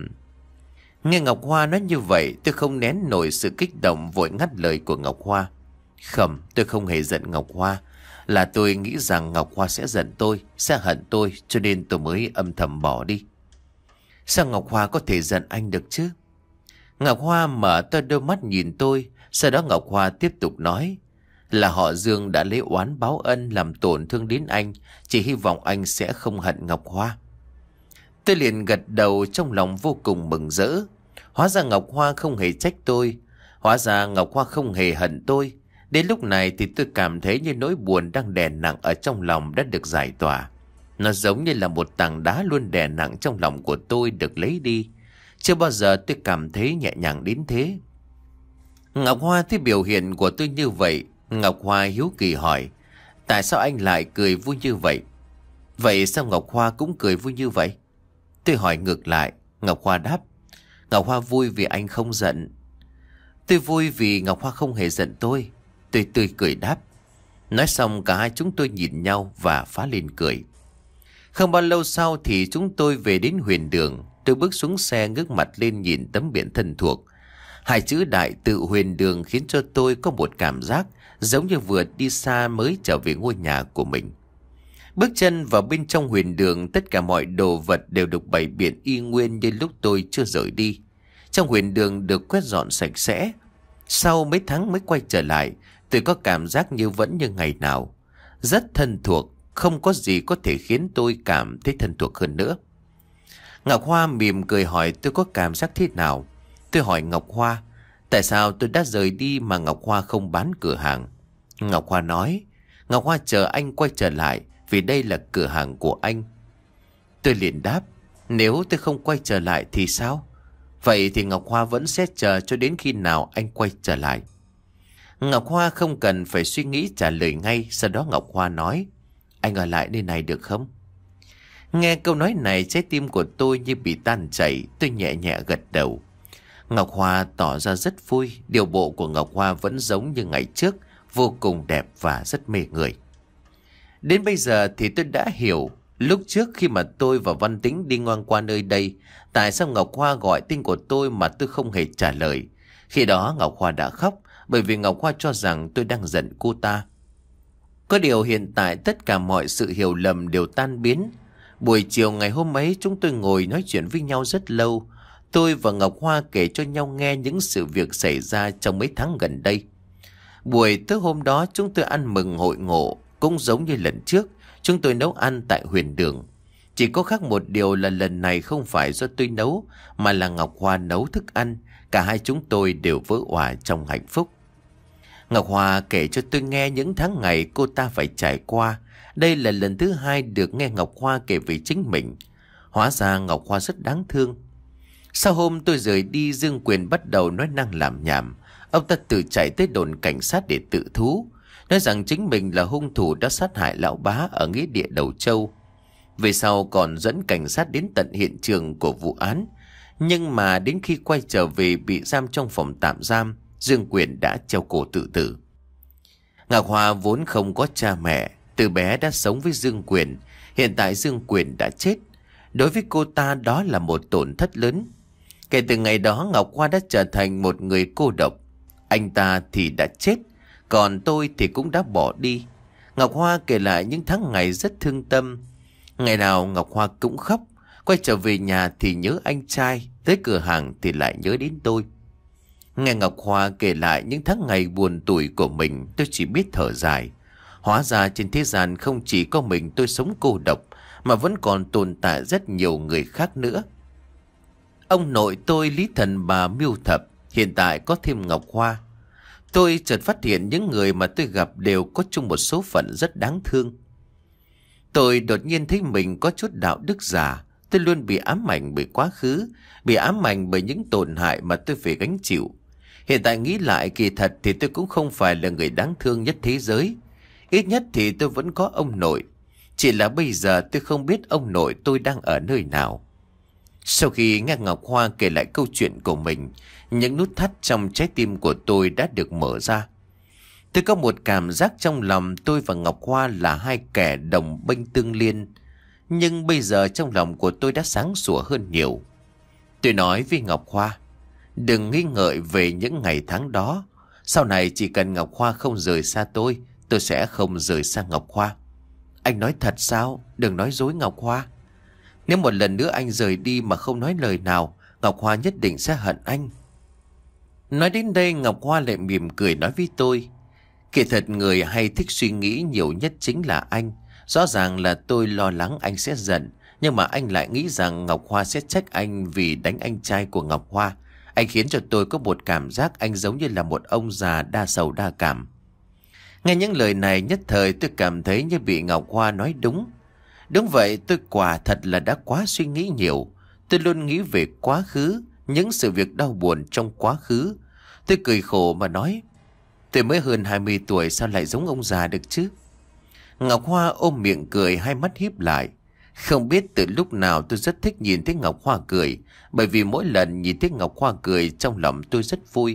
Nghe Ngọc Hoa nói như vậy, tôi không nén nổi sự kích động, vội ngắt lời của Ngọc Hoa. Không, tôi không hề giận Ngọc Hoa. Là tôi nghĩ rằng Ngọc Hoa sẽ giận tôi, sẽ hận tôi, cho nên tôi mới âm thầm bỏ đi. Sao Ngọc Hoa có thể giận anh được chứ? Ngọc Hoa mở to đôi mắt nhìn tôi. Sau đó Ngọc Hoa tiếp tục nói: là họ Dương đã lấy oán báo ân, làm tổn thương đến anh. Chỉ hy vọng anh sẽ không hận Ngọc Hoa. Tôi liền gật đầu, trong lòng vô cùng mừng rỡ. Hóa ra Ngọc Hoa không hề trách tôi. Hóa ra Ngọc Hoa không hề hận tôi. Đến lúc này thì tôi cảm thấy như nỗi buồn đang đè nặng ở trong lòng đã được giải tỏa. Nó giống như là một tảng đá luôn đè nặng trong lòng của tôi được lấy đi. Chưa bao giờ tôi cảm thấy nhẹ nhàng đến thế. Ngọc Hoa thấy biểu hiện của tôi như vậy, Ngọc Hoa hiếu kỳ hỏi: tại sao anh lại cười vui như vậy? Vậy sao Ngọc Hoa cũng cười vui như vậy? Tôi hỏi ngược lại. Ngọc Hoa đáp: Ngọc Hoa vui vì anh không giận. Tôi vui vì Ngọc Hoa không hề giận tôi. Tôi tươi cười đáp. Nói xong cả hai chúng tôi nhìn nhau và phá lên cười. Không bao lâu sau thì chúng tôi về đến Huyền Đường. Tôi bước xuống xe, ngước mặt lên nhìn tấm biển thân thuộc. Hai chữ Đại Tự Huyền Đường khiến cho tôi có một cảm giác giống như vừa đi xa mới trở về ngôi nhà của mình. Bước chân vào bên trong Huyền Đường, tất cả mọi đồ vật đều được bày biện y nguyên như lúc tôi chưa rời đi. Trong Huyền Đường được quét dọn sạch sẽ. Sau mấy tháng mới quay trở lại, tôi có cảm giác như vẫn như ngày nào. Rất thân thuộc, không có gì có thể khiến tôi cảm thấy thân thuộc hơn nữa. Ngọc Hoa mỉm cười hỏi tôi có cảm giác thế nào. Tôi hỏi Ngọc Hoa: tại sao tôi đã rời đi mà Ngọc Hoa không bán cửa hàng? Ngọc Hoa nói: Ngọc Hoa chờ anh quay trở lại, vì đây là cửa hàng của anh. Tôi liền đáp, nếu tôi không quay trở lại thì sao? Vậy thì Ngọc Hoa vẫn sẽ chờ cho đến khi nào anh quay trở lại. Ngọc Hoa không cần phải suy nghĩ trả lời ngay. Sau đó Ngọc Hoa nói, anh ở lại nơi này được không? Nghe câu nói này, trái tim của tôi như bị tan chảy. Tôi nhẹ nhẹ gật đầu. Ngọc Hoa tỏ ra rất vui. Điều bộ của Ngọc Hoa vẫn giống như ngày trước, vô cùng đẹp và rất mê người. Đến bây giờ thì tôi đã hiểu, lúc trước khi mà tôi và Văn Tính đi ngang qua nơi đây, tại sao Ngọc Hoa gọi tên của tôi mà tôi không hề trả lời. Khi đó Ngọc Hoa đã khóc, bởi vì Ngọc Hoa cho rằng tôi đang giận cô ta. Có điều hiện tại tất cả mọi sự hiểu lầm đều tan biến. Buổi chiều ngày hôm ấy chúng tôi ngồi nói chuyện với nhau rất lâu. Tôi và Ngọc Hoa kể cho nhau nghe những sự việc xảy ra trong mấy tháng gần đây. Buổi tối hôm đó chúng tôi ăn mừng hội ngộ. Cũng giống như lần trước, chúng tôi nấu ăn tại Huyền Đường. Chỉ có khác một điều là lần này không phải do tôi nấu, mà là Ngọc Hoa nấu thức ăn. Cả hai chúng tôi đều vỡ òa trong hạnh phúc. Ngọc Hoa kể cho tôi nghe những tháng ngày cô ta phải trải qua. Đây là lần thứ hai được nghe Ngọc Hoa kể về chính mình. Hóa ra Ngọc Hoa rất đáng thương. Sau hôm tôi rời đi, Dương Quyền bắt đầu nói năng làm nhảm. Ông ta tự chạy tới đồn cảnh sát để tự thú, nói rằng chính mình là hung thủ đã sát hại lão bá ở nghĩa địa Đầu Châu. Về sau còn dẫn cảnh sát đến tận hiện trường của vụ án. Nhưng mà đến khi quay trở về bị giam trong phòng tạm giam, Dương Quyền đã treo cổ tự tử. Ngọc Hoa vốn không có cha mẹ, từ bé đã sống với Dương Quyền. Hiện tại Dương Quyền đã chết. Đối với cô ta đó là một tổn thất lớn. Kể từ ngày đó Ngọc Hoa đã trở thành một người cô độc. Anh ta thì đã chết, còn tôi thì cũng đã bỏ đi. Ngọc Hoa kể lại những tháng ngày rất thương tâm. Ngày nào Ngọc Hoa cũng khóc. Quay trở về nhà thì nhớ anh trai, tới cửa hàng thì lại nhớ đến tôi. Nghe Ngọc Hoa kể lại những tháng ngày buồn tủi của mình, tôi chỉ biết thở dài. Hóa ra trên thế gian không chỉ có mình tôi sống cô độc, mà vẫn còn tồn tại rất nhiều người khác nữa. Ông nội tôi Lý Thần Bà Miêu Thập, hiện tại có thêm Ngọc Hoa. Tôi chợt phát hiện những người mà tôi gặp đều có chung một số phận rất đáng thương. Tôi đột nhiên thấy mình có chút đạo đức giả. Tôi luôn bị ám ảnh bởi quá khứ, bị ám ảnh bởi những tổn hại mà tôi phải gánh chịu. Hiện tại nghĩ lại, kỳ thật thì tôi cũng không phải là người đáng thương nhất thế giới. Ít nhất thì tôi vẫn có ông nội. Chỉ là bây giờ tôi không biết ông nội tôi đang ở nơi nào. Sau khi nghe Ngọc Hoa kể lại câu chuyện của mình, những nút thắt trong trái tim của tôi đã được mở ra. Tôi có một cảm giác trong lòng tôi và Ngọc Hoa là hai kẻ đồng bênh tương liên. Nhưng bây giờ trong lòng của tôi đã sáng sủa hơn nhiều. Tôi nói với Ngọc Hoa, đừng nghi ngợi về những ngày tháng đó. Sau này chỉ cần Ngọc Hoa không rời xa tôi, tôi sẽ không rời xa Ngọc Hoa. Anh nói thật sao? Đừng nói dối Ngọc Hoa. Nếu một lần nữa anh rời đi mà không nói lời nào, Ngọc Hoa nhất định sẽ hận anh. Nói đến đây Ngọc Hoa lại mỉm cười nói với tôi, kỳ thật người hay thích suy nghĩ nhiều nhất chính là anh. Rõ ràng là tôi lo lắng anh sẽ giận, nhưng mà anh lại nghĩ rằng Ngọc Hoa sẽ trách anh vì đánh anh trai của Ngọc Hoa. Anh khiến cho tôi có một cảm giác anh giống như là một ông già đa sầu đa cảm. Nghe những lời này nhất thời tôi cảm thấy như bị Ngọc Hoa nói đúng. Đúng vậy, tôi quả thật là đã quá suy nghĩ nhiều. Tôi luôn nghĩ về quá khứ, những sự việc đau buồn trong quá khứ. Tôi cười khổ mà nói, tôi mới hơn hai mươi tuổi sao lại giống ông già được chứ? Ngọc Hoa ôm miệng cười, hai mắt híp lại. Không biết từ lúc nào tôi rất thích nhìn thấy Ngọc Hoa cười, bởi vì mỗi lần nhìn thấy Ngọc Hoa cười trong lòng tôi rất vui.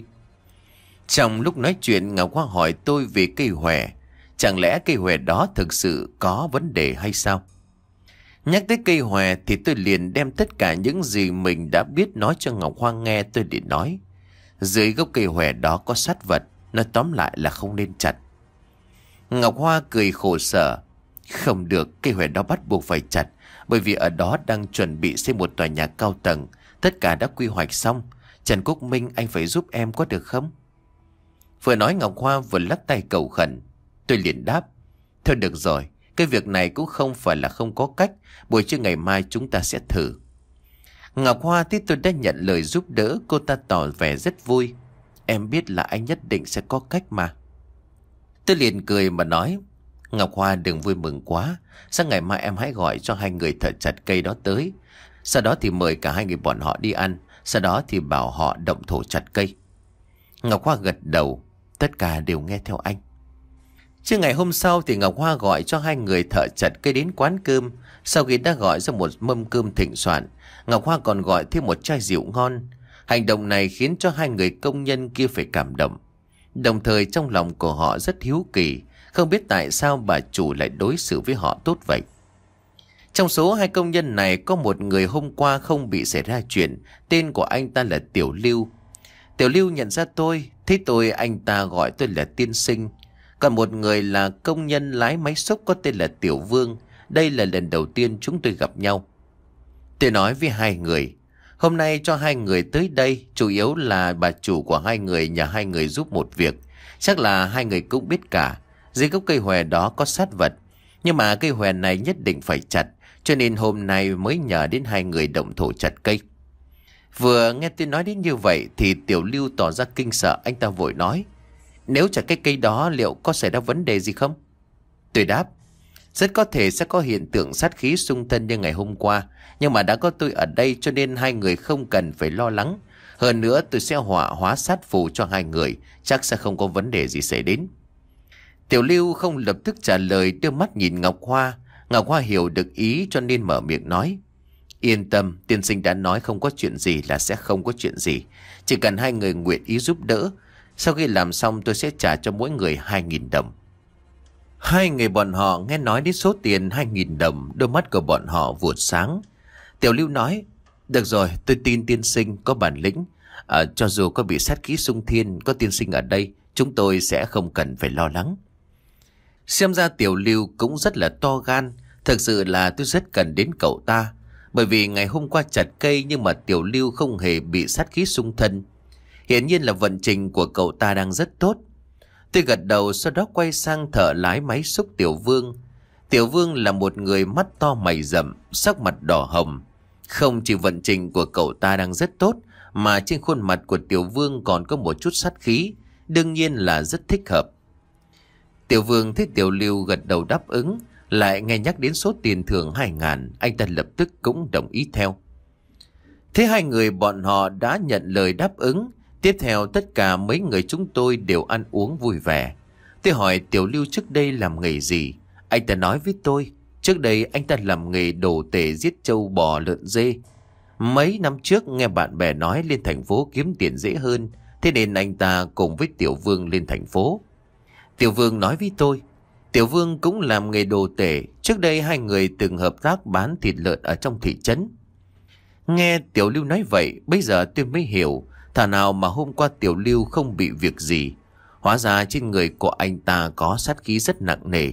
Trong lúc nói chuyện, Ngọc Hoa hỏi tôi về cây hòe. Chẳng lẽ cây hòe đó thực sự có vấn đề hay sao? Nhắc tới cây hòe thì tôi liền đem tất cả những gì mình đã biết nói cho Ngọc Hoa nghe. Tôi liền nói, dưới gốc cây hòe đó có sát vật, nói tóm lại là không nên chặt. Ngọc Hoa cười khổ sở, không được, cây hòe đó bắt buộc phải chặt, bởi vì ở đó đang chuẩn bị xây một tòa nhà cao tầng, tất cả đã quy hoạch xong. Trần Quốc Minh, anh phải giúp em có được không? Vừa nói Ngọc Hoa vừa lắc tay cầu khẩn. Tôi liền đáp, thôi được rồi, cái việc này cũng không phải là không có cách, buổi trưa ngày mai chúng ta sẽ thử. Ngọc Hoa thấy tôi đã nhận lời giúp đỡ, cô ta tỏ vẻ rất vui. Em biết là anh nhất định sẽ có cách mà. Tôi liền cười mà nói, Ngọc Hoa đừng vui mừng quá. Sáng ngày mai em hãy gọi cho hai người thợ chặt cây đó tới. Sau đó thì mời cả hai người bọn họ đi ăn. Sau đó thì bảo họ động thổ chặt cây. Ngọc Hoa gật đầu. Tất cả đều nghe theo anh. Trước ngày hôm sau thì Ngọc Hoa gọi cho hai người thợ chặt cây đến quán cơm. Sau khi đã gọi ra một mâm cơm thịnh soạn, Ngọc Hoa còn gọi thêm một chai rượu ngon. Hành động này khiến cho hai người công nhân kia phải cảm động. Đồng thời trong lòng của họ rất hiếu kỳ, không biết tại sao bà chủ lại đối xử với họ tốt vậy. Trong số hai công nhân này có một người hôm qua không bị xảy ra chuyện, tên của anh ta là Tiểu Lưu. Tiểu Lưu nhận ra tôi, thấy tôi anh ta gọi tôi là tiên sinh. Còn một người là công nhân lái máy xúc có tên là Tiểu Vương. Đây là lần đầu tiên chúng tôi gặp nhau. Tôi nói với hai người, hôm nay cho hai người tới đây chủ yếu là bà chủ của hai người nhờ hai người giúp một việc. Chắc là hai người cũng biết cả, dưới gốc cây hòe đó có sát vật. Nhưng mà cây hòe này nhất định phải chặt, cho nên hôm nay mới nhờ đến hai người động thổ chặt cây. Vừa nghe tôi nói đến như vậy thì Tiểu Lưu tỏ ra kinh sợ. Anh ta vội nói, nếu chặt cái cây đó liệu có xảy ra vấn đề gì không? Tôi đáp, rất có thể sẽ có hiện tượng sát khí xung thân như ngày hôm qua. Nhưng mà đã có tôi ở đây cho nên hai người không cần phải lo lắng. Hơn nữa tôi sẽ hỏa hóa sát phù cho hai người, chắc sẽ không có vấn đề gì xảy đến. Tiểu Lưu không lập tức trả lời, đưa mắt nhìn Ngọc Hoa. Ngọc Hoa hiểu được ý cho nên mở miệng nói, yên tâm, tiên sinh đã nói không có chuyện gì là sẽ không có chuyện gì. Chỉ cần hai người nguyện ý giúp đỡ, sau khi làm xong tôi sẽ trả cho mỗi người hai nghìn đồng. Hai người bọn họ nghe nói đến số tiền hai nghìn đồng, đôi mắt của bọn họ vụt sáng. Tiểu Lưu nói, được rồi, tôi tin tiên sinh có bản lĩnh. À, cho dù có bị sát khí xung thiên, có tiên sinh ở đây, chúng tôi sẽ không cần phải lo lắng. Xem ra Tiểu Lưu cũng rất là to gan. Thực sự là tôi rất cần đến cậu ta. Bởi vì ngày hôm qua chặt cây nhưng mà Tiểu Lưu không hề bị sát khí xung thân. Hiển nhiên là vận trình của cậu ta đang rất tốt. Tôi gật đầu, sau đó quay sang thợ lái máy xúc Tiểu Vương. Tiểu Vương là một người mắt to mày rậm, sắc mặt đỏ hồng. Không chỉ vận trình của cậu ta đang rất tốt, mà trên khuôn mặt của Tiểu Vương còn có một chút sát khí, đương nhiên là rất thích hợp. Tiểu Vương thấy Tiểu Lưu gật đầu đáp ứng, lại nghe nhắc đến số tiền thưởng hai ngàn, anh ta lập tức cũng đồng ý theo. Thế hai người bọn họ đã nhận lời đáp ứng. Tiếp theo tất cả mấy người chúng tôi đều ăn uống vui vẻ. Tôi hỏi Tiểu Lưu trước đây làm nghề gì. Anh ta nói với tôi, trước đây anh ta làm nghề đồ tể giết trâu bò lợn dê. Mấy năm trước nghe bạn bè nói lên thành phố kiếm tiền dễ hơn, thế nên anh ta cùng với Tiểu Vương lên thành phố. Tiểu Vương nói với tôi, Tiểu Vương cũng làm nghề đồ tể. Trước đây hai người từng hợp tác bán thịt lợn ở trong thị trấn. Nghe Tiểu Lưu nói vậy, bây giờ tôi mới hiểu thà nào mà hôm qua Tiểu Lưu không bị việc gì. Hóa ra trên người của anh ta có sát khí rất nặng nề.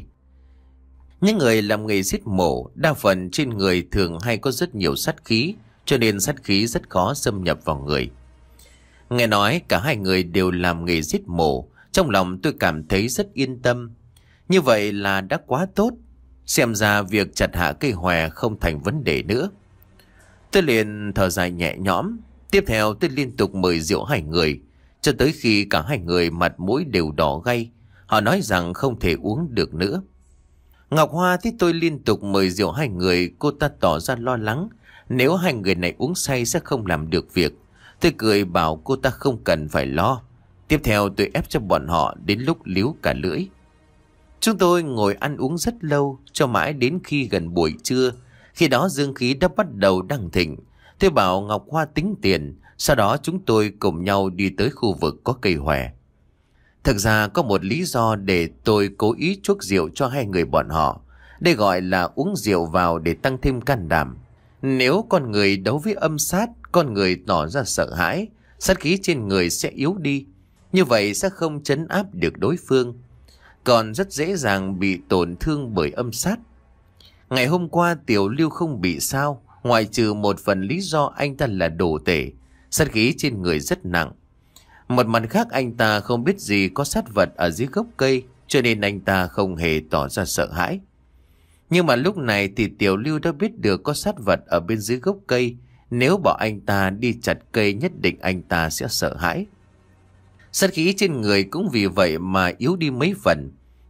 Những người làm nghề giết mổ, đa phần trên người thường hay có rất nhiều sát khí, cho nên sát khí rất khó xâm nhập vào người. Nghe nói cả hai người đều làm nghề giết mổ, trong lòng tôi cảm thấy rất yên tâm. Như vậy là đã quá tốt. Xem ra việc chặt hạ cây hòe không thành vấn đề nữa. Tôi liền thở dài nhẹ nhõm. Tiếp theo tôi liên tục mời rượu hai người, cho tới khi cả hai người mặt mũi đều đỏ gay. Họ nói rằng không thể uống được nữa. Ngọc Hoa thấy tôi liên tục mời rượu hai người, cô ta tỏ ra lo lắng. Nếu hai người này uống say sẽ không làm được việc. Tôi cười bảo cô ta không cần phải lo. Tiếp theo tôi ép cho bọn họ đến lúc líu cả lưỡi. Chúng tôi ngồi ăn uống rất lâu, cho mãi đến khi gần buổi trưa. Khi đó dương khí đã bắt đầu đăng thịnh. Tôi bảo Ngọc Hoa tính tiền, sau đó chúng tôi cùng nhau đi tới khu vực có cây hòe. Thực ra có một lý do để tôi cố ý chuốc rượu cho hai người bọn họ. Đây gọi là uống rượu vào để tăng thêm can đảm. Nếu con người đấu với âm sát, con người tỏ ra sợ hãi, sát khí trên người sẽ yếu đi. Như vậy sẽ không trấn áp được đối phương, còn rất dễ dàng bị tổn thương bởi âm sát. Ngày hôm qua Tiểu Lưu không bị sao, ngoại trừ một phần lý do anh ta là đồ tể, sát khí trên người rất nặng. Một mặt khác anh ta không biết gì có sát vật ở dưới gốc cây, cho nên anh ta không hề tỏ ra sợ hãi. Nhưng mà lúc này thì Tiểu Lưu đã biết được có sát vật ở bên dưới gốc cây. Nếu bảo anh ta đi chặt cây nhất định anh ta sẽ sợ hãi. Sát khí trên người cũng vì vậy mà yếu đi mấy phần.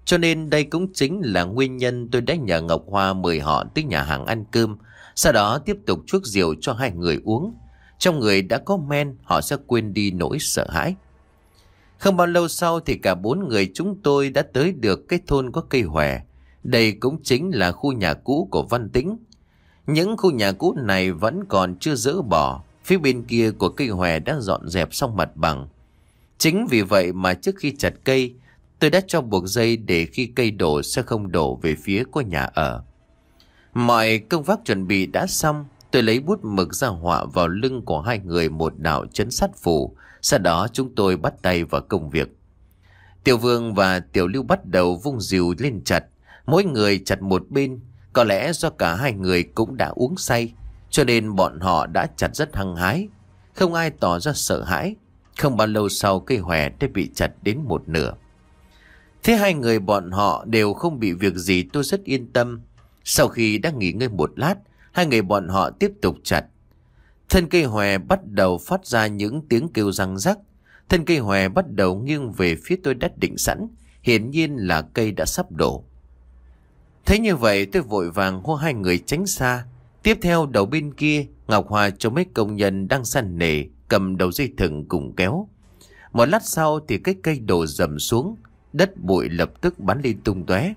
Cho nên đây cũng chính là nguyên nhân tôi đã nhờ Ngọc Hoa mời họ tới nhà hàng ăn cơm, sau đó tiếp tục chuốc rượu cho hai người uống. Trong người đã có men, họ sẽ quên đi nỗi sợ hãi. Không bao lâu sau thì cả bốn người chúng tôi đã tới được cái thôn có cây hòe. Đây cũng chính là khu nhà cũ của Văn Tĩnh. Những khu nhà cũ này vẫn còn chưa dỡ bỏ. Phía bên kia của cây hòe đã dọn dẹp xong mặt bằng. Chính vì vậy mà trước khi chặt cây, tôi đã cho buộc dây để khi cây đổ sẽ không đổ về phía của nhà ở. Mọi công tác chuẩn bị đã xong. Tôi lấy bút mực ra họa vào lưng của hai người một đạo chấn sát phù. Sau đó chúng tôi bắt tay vào công việc. Tiểu Vương và Tiểu Lưu bắt đầu vung rìu lên chặt. Mỗi người chặt một bên. Có lẽ do cả hai người cũng đã uống say, cho nên bọn họ đã chặt rất hăng hái. Không ai tỏ ra sợ hãi. Không bao lâu sau cây hòe đã bị chặt đến một nửa. Thế hai người bọn họ đều không bị việc gì, tôi rất yên tâm. Sau khi đã nghỉ ngơi một lát, hai người bọn họ tiếp tục chặt. Thân cây hòe bắt đầu phát ra những tiếng kêu răng rắc. Thân cây hòe bắt đầu nghiêng về phía tôi đã định sẵn. Hiển nhiên là cây đã sắp đổ. Thấy như vậy tôi vội vàng hô hai người tránh xa. Tiếp theo đầu bên kia, Ngọc Hoa cho mấy công nhân đang săn nề cầm đầu dây thừng cùng kéo. Một lát sau thì cái cây đổ dầm xuống. Đất bụi lập tức bắn lên tung tóe.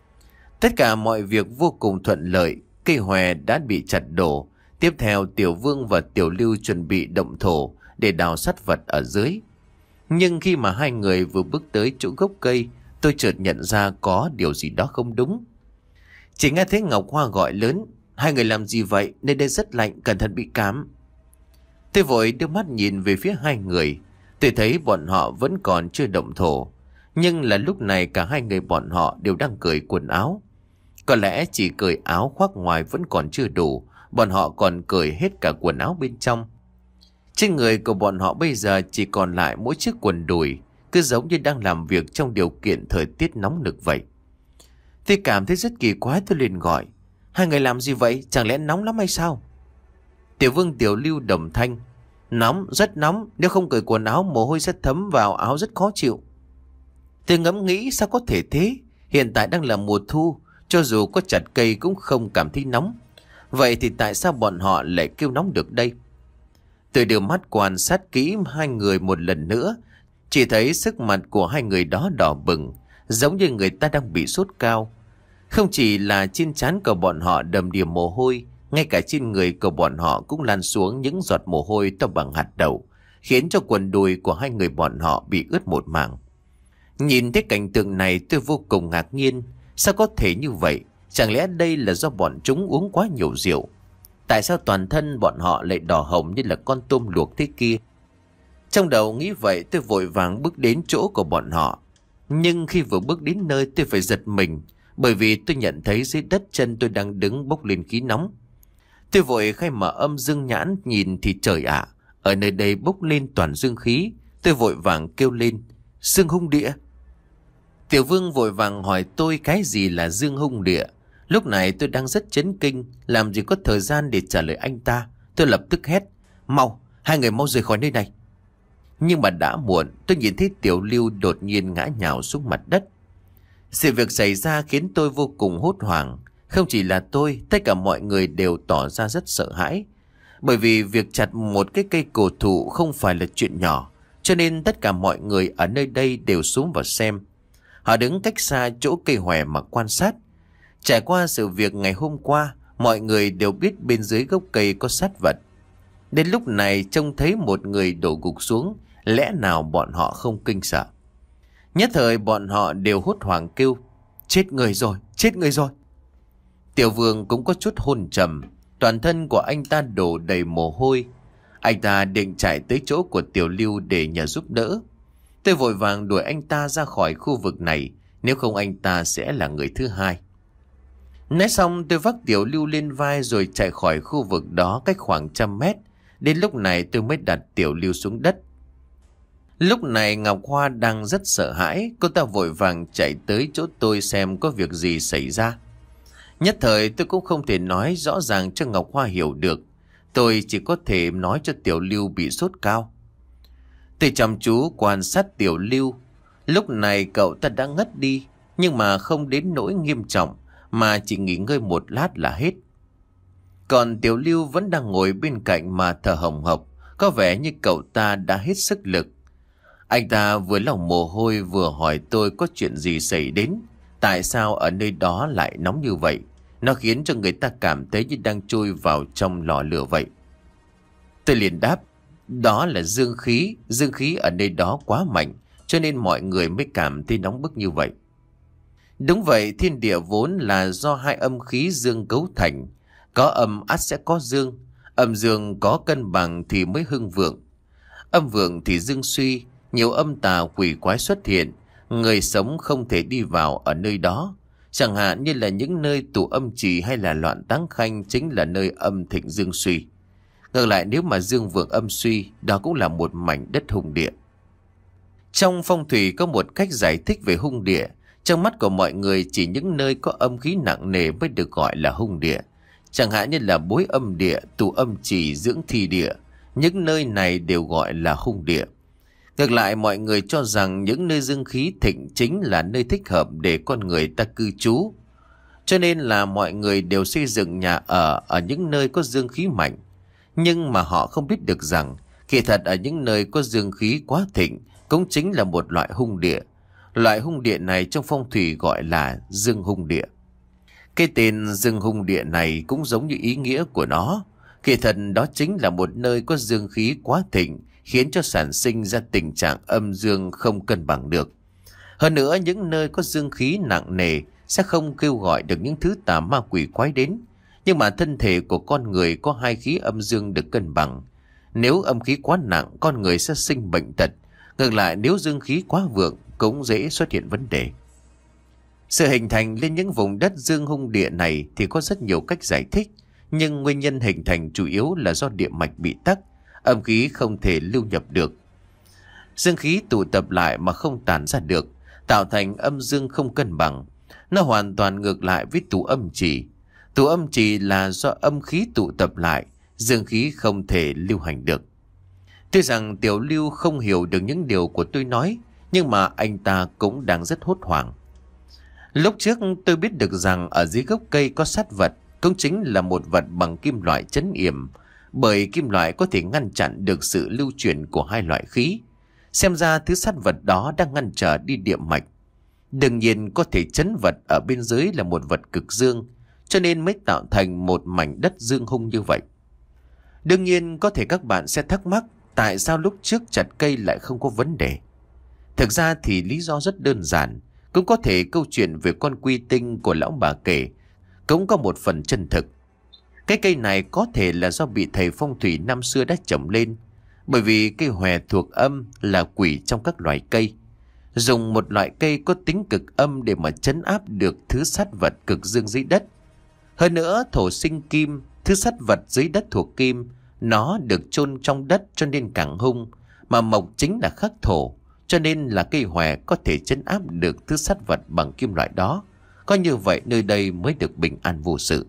Tất cả mọi việc vô cùng thuận lợi. Cây hòe đã bị chặt đổ. Tiếp theo Tiểu Vương và Tiểu Lưu chuẩn bị động thổ để đào sắt vật ở dưới. Nhưng khi mà hai người vừa bước tới chỗ gốc cây, tôi chợt nhận ra có điều gì đó không đúng. Chỉ nghe thấy Ngọc Hoa gọi lớn: "Hai người làm gì vậy? Nơi đây rất lạnh, cẩn thận bị cảm." Tôi vội đưa mắt nhìn về phía hai người. Tôi thấy bọn họ vẫn còn chưa động thổ. Nhưng là lúc này cả hai người bọn họ đều đang cởi quần áo. Có lẽ chỉ cởi áo khoác ngoài vẫn còn chưa đủ. Bọn họ còn cởi hết cả quần áo bên trong. Trên người của bọn họ bây giờ chỉ còn lại mỗi chiếc quần đùi, cứ giống như đang làm việc trong điều kiện thời tiết nóng nực vậy. Tôi cảm thấy rất kỳ quái, tôi liền gọi: "Hai người làm gì vậy? Chẳng lẽ nóng lắm hay sao?" Tiểu Vương Tiểu Lưu đồng thanh: "Nóng, rất nóng. Nếu không cởi quần áo mồ hôi sẽ thấm vào áo rất khó chịu." Tôi ngẫm nghĩ sao có thể thế. Hiện tại đang là mùa thu, cho dù có chặt cây cũng không cảm thấy nóng. Vậy thì tại sao bọn họ lại kêu nóng được đây? Tôi đưa mắt quan sát kỹ hai người một lần nữa. Chỉ thấy sức mặt của hai người đó đỏ bừng, giống như người ta đang bị sốt cao. Không chỉ là trên trán của bọn họ đầm đìa mồ hôi, ngay cả trên người của bọn họ cũng lan xuống những giọt mồ hôi to bằng hạt đậu, khiến cho quần đùi của hai người bọn họ bị ướt một mảng. Nhìn thấy cảnh tượng này tôi vô cùng ngạc nhiên. Sao có thể như vậy? Chẳng lẽ đây là do bọn chúng uống quá nhiều rượu? Tại sao toàn thân bọn họ lại đỏ hồng như là con tôm luộc thế kia? Trong đầu nghĩ vậy tôi vội vàng bước đến chỗ của bọn họ. Nhưng khi vừa bước đến nơi tôi phải giật mình, bởi vì tôi nhận thấy dưới đất chân tôi đang đứng bốc lên khí nóng. Tôi vội khai mở âm dương nhãn nhìn thì trời ạ, ở nơi đây bốc lên toàn dương khí. Tôi vội vàng kêu lên: "Dương hung địa!" Tiểu Vương vội vàng hỏi tôi cái gì là dương hung địa. Lúc này tôi đang rất chấn kinh, làm gì có thời gian để trả lời anh ta. Tôi lập tức hét: "Mau, hai người mau rời khỏi nơi này!" Nhưng mà đã muộn. Tôi nhìn thấy Tiểu Lưu đột nhiên ngã nhào xuống mặt đất. Sự việc xảy ra khiến tôi vô cùng hốt hoảng. Không chỉ là tôi, tất cả mọi người đều tỏ ra rất sợ hãi. Bởi vì việc chặt một cái cây cổ thụ không phải là chuyện nhỏ, cho nên tất cả mọi người ở nơi đây đều xuống vào xem. Họ đứng cách xa chỗ cây hòe mà quan sát. Trải qua sự việc ngày hôm qua, mọi người đều biết bên dưới gốc cây có sát vật. Đến lúc này trông thấy một người đổ gục xuống, lẽ nào bọn họ không kinh sợ? Nhất thời bọn họ đều hốt hoảng kêu: "Chết người rồi, chết người rồi!" Tiểu Vương cũng có chút hôn trầm, toàn thân của anh ta đổ đầy mồ hôi. Anh ta định chạy tới chỗ của Tiểu Lưu để nhờ giúp đỡ. Tôi vội vàng đuổi anh ta ra khỏi khu vực này, nếu không anh ta sẽ là người thứ hai. Nói xong tôi vác Tiểu Lưu lên vai rồi chạy khỏi khu vực đó cách khoảng trăm mét. Đến lúc này tôi mới đặt Tiểu Lưu xuống đất. Lúc này Ngọc Hoa đang rất sợ hãi. Cô ta vội vàng chạy tới chỗ tôi xem có việc gì xảy ra. Nhất thời tôi cũng không thể nói rõ ràng cho Ngọc Hoa hiểu được. Tôi chỉ có thể nói cho Tiểu Lưu bị sốt cao. Tôi chăm chú quan sát Tiểu Lưu. Lúc này cậu ta đã ngất đi. nhưng mà không đến nỗi nghiêm trọng, mà chỉ nghỉ ngơi một lát là hết. Còn Tiểu Lưu vẫn đang ngồi bên cạnh mà thở hồng hộc, có vẻ như cậu ta đã hết sức lực. Anh ta vừa lau mồ hôi vừa hỏi tôi có chuyện gì xảy đến, tại sao ở nơi đó lại nóng như vậy. Nó khiến cho người ta cảm thấy như đang trôi vào trong lò lửa vậy. Tôi liền đáp, đó là dương khí, dương khí ở nơi đó quá mạnh, cho nên mọi người mới cảm thấy nóng bức như vậy. Đúng vậy, thiên địa vốn là do hai âm khí dương cấu thành. Có âm ắt sẽ có dương, âm dương có cân bằng thì mới hưng vượng. Âm vượng thì dương suy, nhiều âm tà quỷ quái xuất hiện, người sống không thể đi vào ở nơi đó. Chẳng hạn như là những nơi tụ âm trì hay là loạn táng khanh chính là nơi âm thịnh dương suy. Ngược lại, nếu mà dương vượng âm suy, đó cũng là một mảnh đất hung địa. Trong phong thủy có một cách giải thích về hung địa. Trong mắt của mọi người chỉ những nơi có âm khí nặng nề mới được gọi là hung địa. Chẳng hạn như là bối âm địa, tụ âm trì, dưỡng thi địa. Những nơi này đều gọi là hung địa. Ngược lại, mọi người cho rằng những nơi dương khí thịnh chính là nơi thích hợp để con người ta cư trú. Cho nên là mọi người đều xây dựng nhà ở ở những nơi có dương khí mạnh. Nhưng mà họ không biết được rằng, kỳ thật ở những nơi có dương khí quá thịnh cũng chính là một loại hung địa. Loại hung địa này trong phong thủy gọi là dương hung địa. Cái tên dương hung địa này cũng giống như ý nghĩa của nó. Kỳ thật đó chính là một nơi có dương khí quá thịnh, khiến cho sản sinh ra tình trạng âm dương không cân bằng được. Hơn nữa, những nơi có dương khí nặng nề sẽ không kêu gọi được những thứ tà ma quỷ quái đến. Nhưng mà thân thể của con người có hai khí âm dương được cân bằng. Nếu âm khí quá nặng, con người sẽ sinh bệnh tật. Ngược lại, nếu dương khí quá vượng, cũng dễ xuất hiện vấn đề. Sự hình thành lên những vùng đất dương hung địa này thì có rất nhiều cách giải thích. Nhưng nguyên nhân hình thành chủ yếu là do địa mạch bị tắc, âm khí không thể lưu nhập được. Dương khí tụ tập lại mà không tản ra được, tạo thành âm dương không cân bằng. Nó hoàn toàn ngược lại với tụ âm trì. Tụ âm trì là do âm khí tụ tập lại, dương khí không thể lưu hành được. Tuy rằng Tiểu Lưu không hiểu được những điều của tôi nói, nhưng mà anh ta cũng đang rất hốt hoảng. Lúc trước tôi biết được rằng ở dưới gốc cây có sát vật, cũng chính là một vật bằng kim loại trấn yểm, bởi kim loại có thể ngăn chặn được sự lưu chuyển của hai loại khí. Xem ra thứ sát vật đó đang ngăn trở đi địa mạch. Đương nhiên có thể chấn vật ở bên dưới là một vật cực dương, cho nên mới tạo thành một mảnh đất dương hung như vậy. Đương nhiên có thể các bạn sẽ thắc mắc tại sao lúc trước chặt cây lại không có vấn đề. Thực ra thì lý do rất đơn giản. Cũng có thể câu chuyện về con quy tinh của lão bà kể cũng có một phần chân thực. Cái cây này có thể là do bị thầy phong thủy năm xưa đã trồng lên, bởi vì cây hòe thuộc âm là quỷ trong các loài cây. Dùng một loại cây có tính cực âm để mà trấn áp được thứ sát vật cực dương dưới đất. Hơn nữa, thổ sinh kim, thứ sát vật dưới đất thuộc kim, nó được chôn trong đất cho nên càng hung, mà mộc chính là khắc thổ, cho nên là cây hòe có thể trấn áp được thứ sát vật bằng kim loại đó. Có như vậy nơi đây mới được bình an vô sự.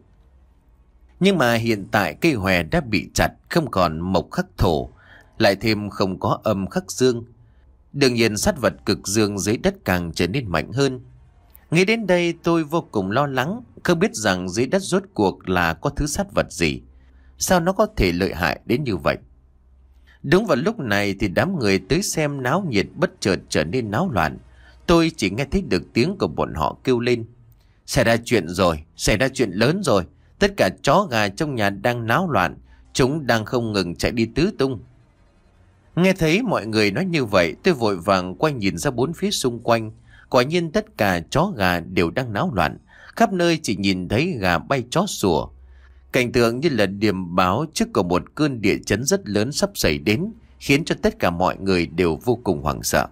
Nhưng mà hiện tại cây hòe đã bị chặt, không còn mộc khắc thổ, lại thêm không có âm khắc dương. Đương nhiên sát vật cực dương dưới đất càng trở nên mạnh hơn. Nghĩ đến đây tôi vô cùng lo lắng, không biết rằng dưới đất rốt cuộc là có thứ sát vật gì. Sao nó có thể lợi hại đến như vậy? Đúng vào lúc này thì đám người tới xem náo nhiệt bất chợt trở nên náo loạn. Tôi chỉ nghe thấy được tiếng của bọn họ kêu lên. Xảy ra chuyện rồi, xảy ra chuyện lớn rồi. Tất cả chó gà trong nhà đang náo loạn, chúng đang không ngừng chạy đi tứ tung. Nghe thấy mọi người nói như vậy, tôi vội vàng quay nhìn ra bốn phía xung quanh. Quả nhiên tất cả chó gà đều đang náo loạn, khắp nơi chỉ nhìn thấy gà bay chó sủa. Cảnh tượng như là điềm báo trước của một cơn địa chấn rất lớn sắp xảy đến, khiến cho tất cả mọi người đều vô cùng hoảng sợ.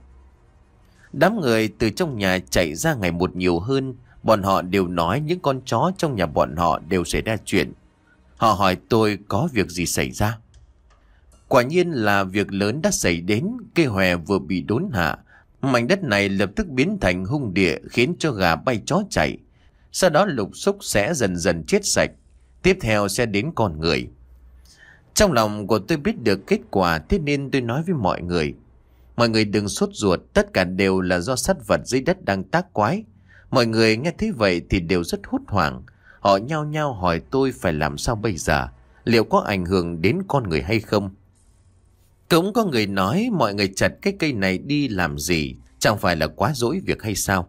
Đám người từ trong nhà chạy ra ngày một nhiều hơn, bọn họ đều nói những con chó trong nhà bọn họ đều xảy ra chuyện. Họ hỏi tôi có việc gì xảy ra. Quả nhiên là việc lớn đã xảy đến, cây hòe vừa bị đốn hạ. Mảnh đất này lập tức biến thành hung địa, khiến cho gà bay chó chạy. Sau đó lục xúc sẽ dần dần chết sạch. Tiếp theo sẽ đến con người. Trong lòng của tôi biết được kết quả, thế nên tôi nói với mọi người. Mọi người đừng sốt ruột, tất cả đều là do sát vật dưới đất đang tác quái. Mọi người nghe thấy vậy thì đều rất hốt hoảng. Họ nhao nhao hỏi tôi phải làm sao bây giờ, liệu có ảnh hưởng đến con người hay không. Cũng có người nói mọi người chặt cái cây này đi làm gì, chẳng phải là quá dỗi việc hay sao.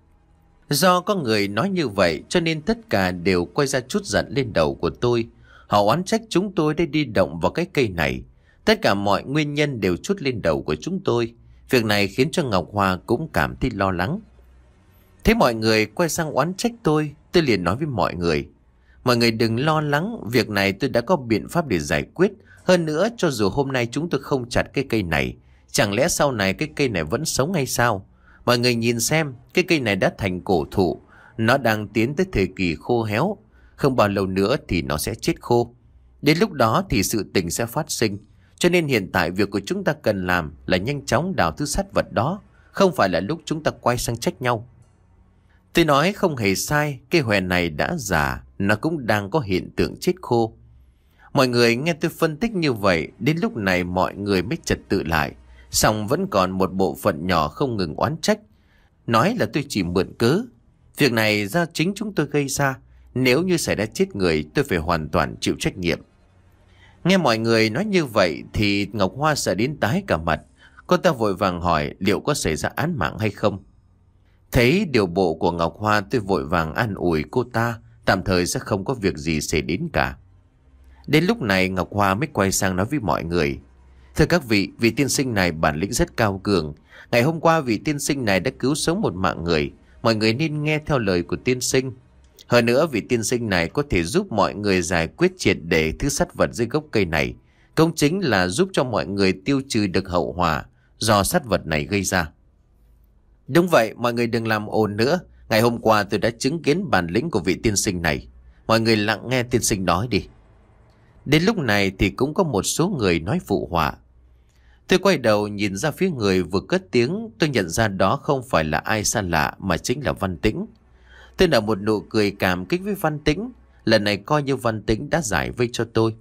Do có người nói như vậy cho nên tất cả đều quay ra trút giận lên đầu của tôi. Họ oán trách chúng tôi đã đi động vào cái cây này. Tất cả mọi nguyên nhân đều trút lên đầu của chúng tôi. Việc này khiến cho Ngọc Hoa cũng cảm thấy lo lắng. Thế mọi người quay sang oán trách tôi, tôi liền nói với mọi người: mọi người đừng lo lắng, việc này tôi đã có biện pháp để giải quyết. Hơn nữa, cho dù hôm nay chúng tôi không chặt cái cây này, chẳng lẽ sau này cái cây này vẫn sống hay sao? Mọi người nhìn xem, cái cây này đã thành cổ thụ, nó đang tiến tới thời kỳ khô héo. Không bao lâu nữa thì nó sẽ chết khô. Đến lúc đó thì sự tình sẽ phát sinh. Cho nên hiện tại việc của chúng ta cần làm là nhanh chóng đào thứ sắt vật đó, không phải là lúc chúng ta quay sang trách nhau. Tôi nói không hề sai, cây hòe này đã già, nó cũng đang có hiện tượng chết khô. Mọi người nghe tôi phân tích như vậy, đến lúc này mọi người mới trật tự lại. Song vẫn còn một bộ phận nhỏ không ngừng oán trách, nói là tôi chỉ mượn cớ. Việc này do chính chúng tôi gây ra, nếu như xảy ra chết người tôi phải hoàn toàn chịu trách nhiệm. Nghe mọi người nói như vậy thì Ngọc Hoa sợ đến tái cả mặt. Cô ta vội vàng hỏi liệu có xảy ra án mạng hay không. Thấy điều bộ của Ngọc Hoa, tôi vội vàng an ủi cô ta tạm thời sẽ không có việc gì xảy đến cả. Đến lúc này Ngọc Hoa mới quay sang nói với mọi người: thưa các vị, vị tiên sinh này bản lĩnh rất cao cường. Ngày hôm qua vị tiên sinh này đã cứu sống một mạng người. Mọi người nên nghe theo lời của tiên sinh. Hơn nữa vị tiên sinh này có thể giúp mọi người giải quyết triệt để thứ sắt vật dưới gốc cây này. Công chính là giúp cho mọi người tiêu trừ được hậu họa do sắt vật này gây ra. Đúng vậy, mọi người đừng làm ồn nữa. Ngày hôm qua tôi đã chứng kiến bản lĩnh của vị tiên sinh này. Mọi người lặng nghe tiên sinh nói đi. Đến lúc này thì cũng có một số người nói phụ họa. Tôi quay đầu nhìn ra phía người vừa cất tiếng, tôi nhận ra đó không phải là ai xa lạ mà chính là Văn Tĩnh. Tôi nở một nụ cười cảm kích với Văn Tĩnh. Lần này coi như Văn Tĩnh đã giải vây cho tôi.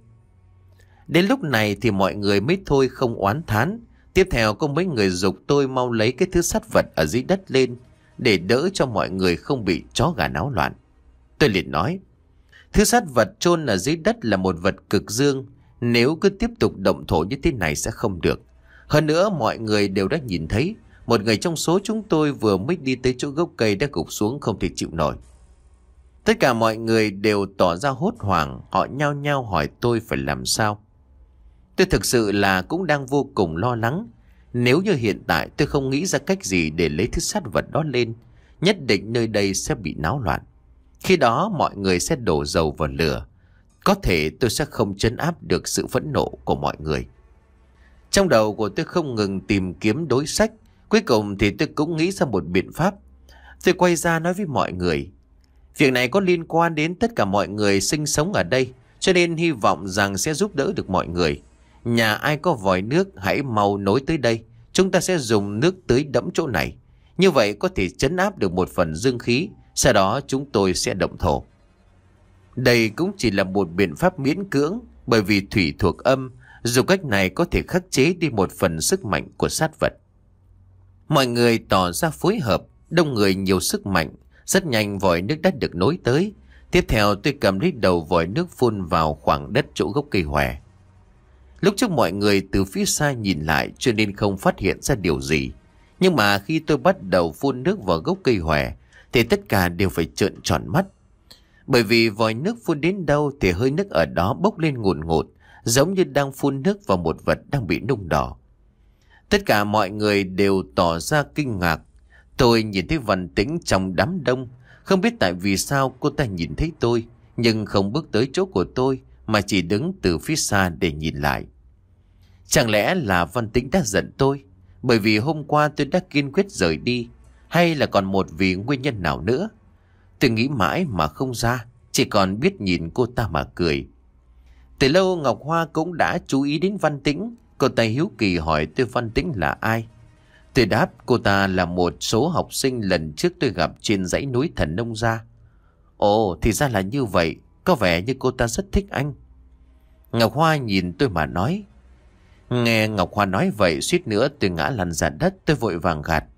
Đến lúc này thì mọi người mới thôi không oán thán. Tiếp theo có mấy người giục tôi mau lấy cái thứ sắt vật ở dưới đất lên, để đỡ cho mọi người không bị chó gà náo loạn. Tôi liền nói: thứ sắt vật chôn ở dưới đất là một vật cực dương. Nếu cứ tiếp tục động thổ như thế này sẽ không được. Hơn nữa mọi người đều đã nhìn thấy, một người trong số chúng tôi vừa mới đi tới chỗ gốc cây đã gục xuống không thể chịu nổi. Tất cả mọi người đều tỏ ra hốt hoảng. Họ nhao nhao hỏi tôi phải làm sao. Tôi thực sự là cũng đang vô cùng lo lắng. Nếu như hiện tại tôi không nghĩ ra cách gì để lấy thứ sắt vật đó lên, nhất định nơi đây sẽ bị náo loạn. Khi đó mọi người sẽ đổ dầu vào lửa. Có thể tôi sẽ không trấn áp được sự phẫn nộ của mọi người. Trong đầu của tôi không ngừng tìm kiếm đối sách. Cuối cùng thì tôi cũng nghĩ ra một biện pháp. Tôi quay ra nói với mọi người: việc này có liên quan đến tất cả mọi người sinh sống ở đây, cho nên hy vọng rằng sẽ giúp đỡ được mọi người. Nhà ai có vòi nước hãy mau nối tới đây. Chúng ta sẽ dùng nước tưới đẫm chỗ này. Như vậy có thể trấn áp được một phần dương khí. Sau đó chúng tôi sẽ động thổ. Đây cũng chỉ là một biện pháp miễn cưỡng, bởi vì thủy thuộc âm, dù cách này có thể khắc chế đi một phần sức mạnh của sát vật. Mọi người tỏ ra phối hợp, đông người nhiều sức mạnh. Rất nhanh vòi nước đã được nối tới. Tiếp theo tôi cầm lấy đầu vòi nước phun vào khoảng đất chỗ gốc cây hòe. Lúc trước mọi người từ phía xa nhìn lại cho nên không phát hiện ra điều gì. Nhưng mà khi tôi bắt đầu phun nước vào gốc cây hòe thì tất cả đều phải trợn tròn mắt. Bởi vì vòi nước phun đến đâu thì hơi nước ở đó bốc lên ngùn ngụt, giống như đang phun nước vào một vật đang bị nung đỏ. Tất cả mọi người đều tỏ ra kinh ngạc. Tôi nhìn thấy Văn Tĩnh trong đám đông. Không biết tại vì sao cô ta nhìn thấy tôi, nhưng không bước tới chỗ của tôi, mà chỉ đứng từ phía xa để nhìn lại. Chẳng lẽ là Văn Tĩnh đã giận tôi, bởi vì hôm qua tôi đã kiên quyết rời đi, hay là còn một vì nguyên nhân nào nữa? Tôi nghĩ mãi mà không ra, chỉ còn biết nhìn cô ta mà cười. Từ lâu Ngọc Hoa cũng đã chú ý đến Văn Tĩnh. Cô ta hiếu kỳ hỏi tôi Văn Tĩnh là ai. Tôi đáp cô ta là một số học sinh lần trước tôi gặp trên dãy núi Thần Nông Gia. Ồ, thì ra là như vậy. Có vẻ như cô ta rất thích anh. Ngọc Hoa nhìn tôi mà nói. Nghe Ngọc Hoa nói vậy suýt nữa tôi ngã lăn ra đất. Tôi vội vàng gạt.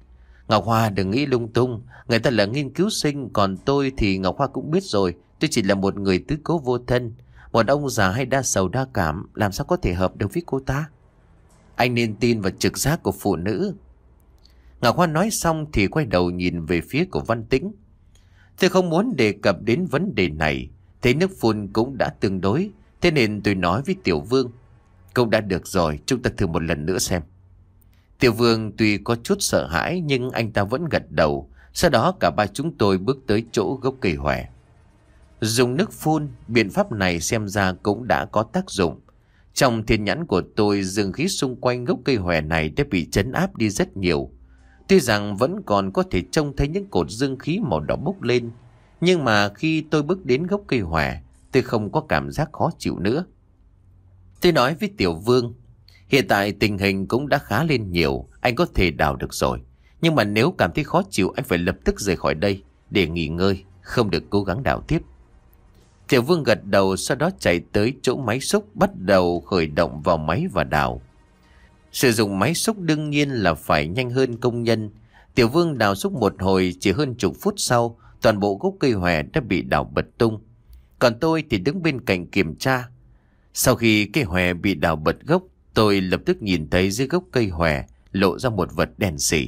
Ngọc Hoa đừng nghĩ lung tung. Người ta là nghiên cứu sinh, còn tôi thì Ngọc Hoa cũng biết rồi. Tôi chỉ là một người tứ cố vô thân. Một ông già hay đa sầu đa cảm, làm sao có thể hợp được với cô ta? Anh nên tin vào trực giác của phụ nữ. Ngọc Hoa nói xong thì quay đầu nhìn về phía của Văn Tĩnh. Tôi không muốn đề cập đến vấn đề này. Thấy nước phun cũng đã tương đối, thế nên tôi nói với Tiểu Vương. Cũng đã được rồi, chúng ta thử một lần nữa xem. Tiểu Vương tuy có chút sợ hãi nhưng anh ta vẫn gật đầu. Sau đó cả ba chúng tôi bước tới chỗ gốc cây hòe. Dùng nước phun, biện pháp này xem ra cũng đã có tác dụng. Trong thiên nhãn của tôi, dương khí xung quanh gốc cây hòe này đã bị trấn áp đi rất nhiều. Tuy rằng vẫn còn có thể trông thấy những cột dương khí màu đỏ bốc lên, nhưng mà khi tôi bước đến gốc cây hòe, tôi không có cảm giác khó chịu nữa. Tôi nói với Tiểu Vương, hiện tại tình hình cũng đã khá lên nhiều, anh có thể đào được rồi. Nhưng mà nếu cảm thấy khó chịu, anh phải lập tức rời khỏi đây để nghỉ ngơi, không được cố gắng đào tiếp. Tiểu Vương gật đầu, sau đó chạy tới chỗ máy xúc, bắt đầu khởi động vào máy và đào. Sử dụng máy xúc đương nhiên là phải nhanh hơn công nhân. Tiểu Vương đào xúc một hồi, chỉ hơn chục phút sau, toàn bộ gốc cây hòe đã bị đào bật tung. Còn tôi thì đứng bên cạnh kiểm tra. Sau khi cây hòe bị đào bật gốc, tôi lập tức nhìn thấy dưới gốc cây hòe lộ ra một vật đen xỉ.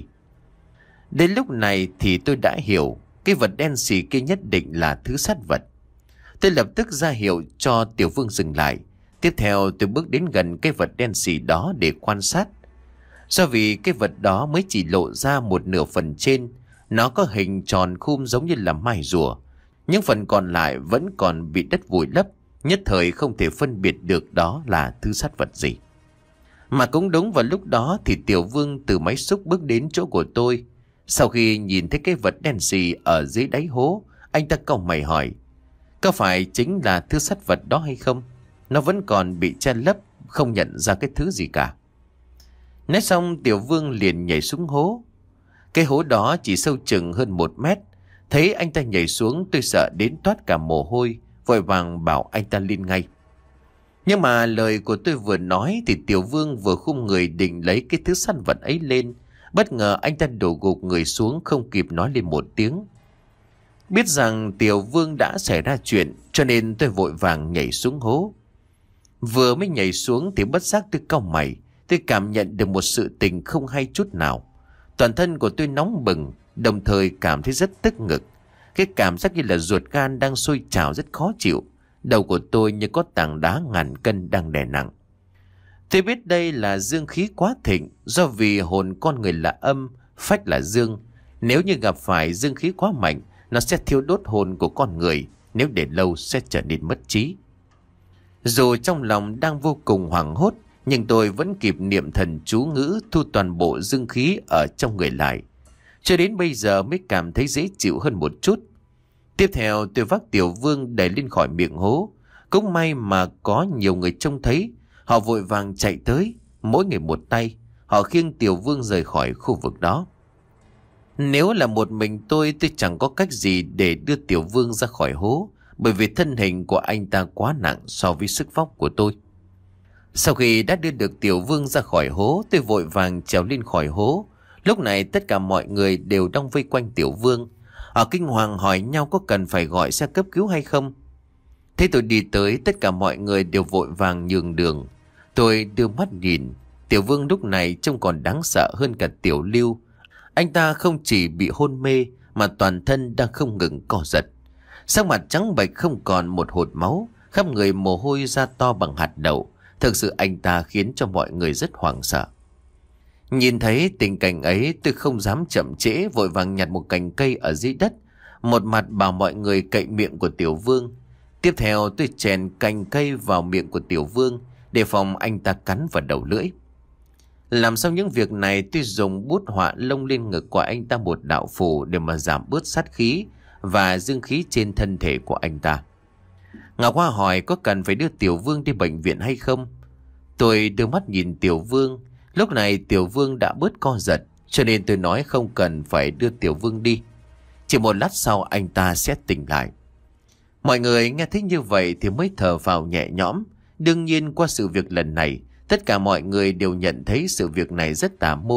Đến lúc này thì tôi đã hiểu, cái vật đen xỉ kia nhất định là thứ sát vật. Tôi lập tức ra hiệu cho Tiểu Vương dừng lại. Tiếp theo tôi bước đến gần cái vật đen xỉ đó để quan sát. Do vì cái vật đó mới chỉ lộ ra một nửa phần trên, nó có hình tròn khum giống như là mai rùa. Những phần còn lại vẫn còn bị đất vùi lấp, nhất thời không thể phân biệt được đó là thứ sát vật gì. Mà cũng đúng vào lúc đó thì Tiểu Vương từ máy xúc bước đến chỗ của tôi. Sau khi nhìn thấy cái vật đen xì ở dưới đáy hố, anh ta cau mày hỏi, có phải chính là thứ sát vật đó hay không? Nó vẫn còn bị che lấp, không nhận ra cái thứ gì cả. Nói xong Tiểu Vương liền nhảy xuống hố. Cái hố đó chỉ sâu chừng hơn một mét. Thấy anh ta nhảy xuống, tôi sợ đến toát cả mồ hôi, vội vàng bảo anh ta lên ngay. Nhưng mà lời của tôi vừa nói thì Tiểu Vương vừa khum người định lấy cái thứ săn vật ấy lên. Bất ngờ anh ta đổ gục người xuống, không kịp nói lên một tiếng. Biết rằng Tiểu Vương đã xảy ra chuyện, cho nên tôi vội vàng nhảy xuống hố. Vừa mới nhảy xuống thì bất giác tôi cau mày. Tôi cảm nhận được một sự tình không hay chút nào. Toàn thân của tôi nóng bừng, đồng thời cảm thấy rất tức ngực. Cái cảm giác như là ruột gan đang sôi trào rất khó chịu. Đầu của tôi như có tảng đá ngàn cân đang đè nặng. Tôi biết đây là dương khí quá thịnh, do vì hồn con người là âm, phách là dương. Nếu như gặp phải dương khí quá mạnh, nó sẽ thiêu đốt hồn của con người, nếu để lâu sẽ trở nên mất trí. Dù trong lòng đang vô cùng hoảng hốt, nhưng tôi vẫn kịp niệm thần chú ngữ thu toàn bộ dương khí ở trong người lại. Cho đến bây giờ mới cảm thấy dễ chịu hơn một chút. Tiếp theo tôi vác Tiểu Vương đẩy lên khỏi miệng hố. Cũng may mà có nhiều người trông thấy. Họ vội vàng chạy tới, mỗi người một tay. Họ khiêng Tiểu Vương rời khỏi khu vực đó. Nếu là một mình tôi, tôi chẳng có cách gì để đưa Tiểu Vương ra khỏi hố, bởi vì thân hình của anh ta quá nặng so với sức vóc của tôi. Sau khi đã đưa được Tiểu Vương ra khỏi hố, tôi vội vàng trèo lên khỏi hố. Lúc này tất cả mọi người đều đang vây quanh Tiểu Vương. Họ kinh hoàng hỏi nhau có cần phải gọi xe cấp cứu hay không. Thế tôi đi tới, tất cả mọi người đều vội vàng nhường đường. Tôi đưa mắt nhìn, Tiểu Vương lúc này trông còn đáng sợ hơn cả Tiểu Lưu. Anh ta không chỉ bị hôn mê mà toàn thân đang không ngừng co giật. Sắc mặt trắng bệch không còn một hột máu, khắp người mồ hôi ra to bằng hạt đậu. Thực sự anh ta khiến cho mọi người rất hoảng sợ. Nhìn thấy tình cảnh ấy, tôi không dám chậm trễ, vội vàng nhặt một cành cây ở dưới đất, một mặt bảo mọi người cậy miệng của Tiểu Vương. Tiếp theo tôi chèn cành cây vào miệng của Tiểu Vương, để phòng anh ta cắn vào đầu lưỡi. Làm xong những việc này, tôi dùng bút họa lông lên ngực của anh ta một đạo phù để mà giảm bớt sát khí và dương khí trên thân thể của anh ta. Ngọc Hoa hỏi có cần phải đưa Tiểu Vương đi bệnh viện hay không. Tôi đưa mắt nhìn Tiểu Vương. Lúc này Tiểu Vương đã bớt co giật, cho nên tôi nói không cần phải đưa Tiểu Vương đi. Chỉ một lát sau anh ta sẽ tỉnh lại. Mọi người nghe thấy như vậy thì mới thở phào nhẹ nhõm. Đương nhiên qua sự việc lần này, tất cả mọi người đều nhận thấy sự việc này rất tà môn.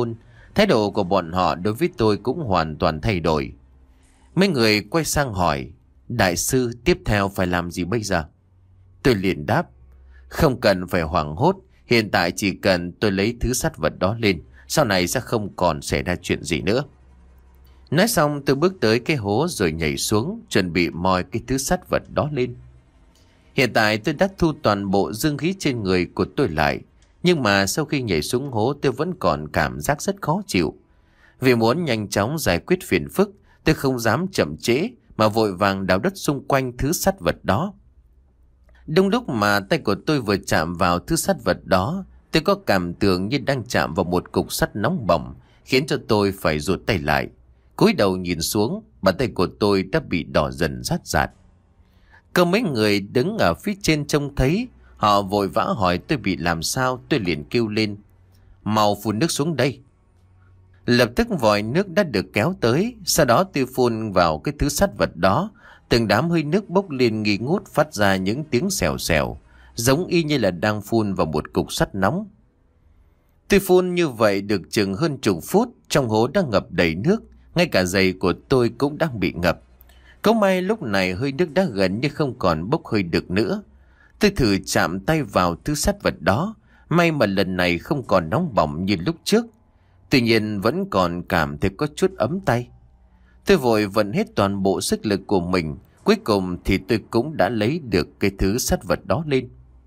Thái độ của bọn họ đối với tôi cũng hoàn toàn thay đổi. Mấy người quay sang hỏi: đại sư, tiếp theo phải làm gì bây giờ? Tôi liền đáp: không cần phải hoảng hốt. Hiện tại chỉ cần tôi lấy thứ sắt vật đó lên, sau này sẽ không còn xảy ra chuyện gì nữa. Nói xong tôi bước tới cái hố rồi nhảy xuống, chuẩn bị moi cái thứ sắt vật đó lên. Hiện tại tôi đã thu toàn bộ dương khí trên người của tôi lại. Nhưng mà sau khi nhảy xuống hố, tôi vẫn còn cảm giác rất khó chịu. Vì muốn nhanh chóng giải quyết phiền phức, tôi không dám chậm trễ mà vội vàng đào đất xung quanh thứ sắt vật đó. Đúng lúc mà tay của tôi vừa chạm vào thứ sắt vật đó, tôi có cảm tưởng như đang chạm vào một cục sắt nóng bỏng, khiến cho tôi phải rụt tay lại. Cúi đầu nhìn xuống, bàn tay của tôi đã bị đỏ dần rát rạt. Có mấy người đứng ở phía trên trông thấy, họ vội vã hỏi tôi bị làm sao. Tôi liền kêu lên: mau phun nước xuống đây. Lập tức vòi nước đã được kéo tới. Sau đó tôi phun vào cái thứ sắt vật đó. Từng đám hơi nước bốc lên nghi ngút, phát ra những tiếng xèo xèo, giống y như là đang phun vào một cục sắt nóng. Tôi phun như vậy được chừng hơn chục phút. Trong hố đang ngập đầy nước, ngay cả giày của tôi cũng đang bị ngập. Có may lúc này hơi nước đã gần như không còn bốc hơi được nữa. Tôi thử chạm tay vào thứ sắt vật đó. May mà lần này không còn nóng bỏng như lúc trước. Tuy nhiên vẫn còn cảm thấy có chút ấm tay. Tôi vội vận hết toàn bộ sức lực của mình. Cuối cùng thì tôi cũng đã lấy được cái thứ sắt vật đó lên.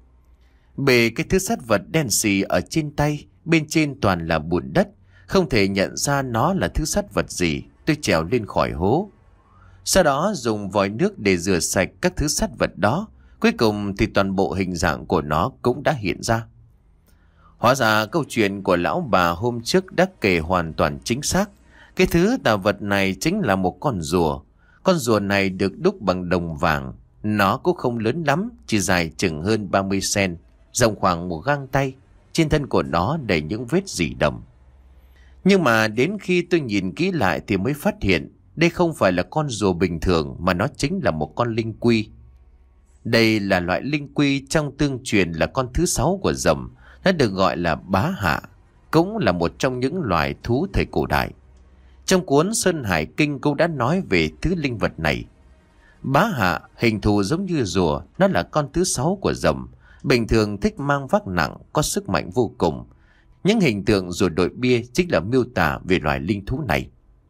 Bề cái thứ sắt vật đen xì ở trên tay, bên trên toàn là bùn đất. Không thể nhận ra nó là thứ sắt vật gì. Tôi trèo lên khỏi hố. Sau đó dùng vòi nước để rửa sạch các thứ sắt vật đó. Cuối cùng thì toàn bộ hình dạng của nó cũng đã hiện ra. Hóa ra câu chuyện của lão bà hôm trước đã kể hoàn toàn chính xác. Cái thứ tà vật này chính là một con rùa. Con rùa này được đúc bằng đồng vàng. Nó cũng không lớn lắm, chỉ dài chừng hơn ba mươi xăng-ti-mét, rộng khoảng một gang tay. Trên thân của nó đầy những vết rỉ đầm. Nhưng mà đến khi tôi nhìn kỹ lại thì mới phát hiện đây không phải là con rùa bình thường, mà nó chính là một con linh quy. Đây là loại linh quy trong tương truyền là con thứ sáu của rồng. Nó được gọi là bá hạ, cũng là một trong những loài thú thời cổ đại. Trong cuốn Sơn Hải Kinh cũng đã nói về thứ linh vật này. Bá hạ hình thù giống như rùa, nó là con thứ sáu của rồng. Bình thường thích mang vác nặng, có sức mạnh vô cùng. Những hình tượng rùa đội bia chính là miêu tả về loài linh thú này.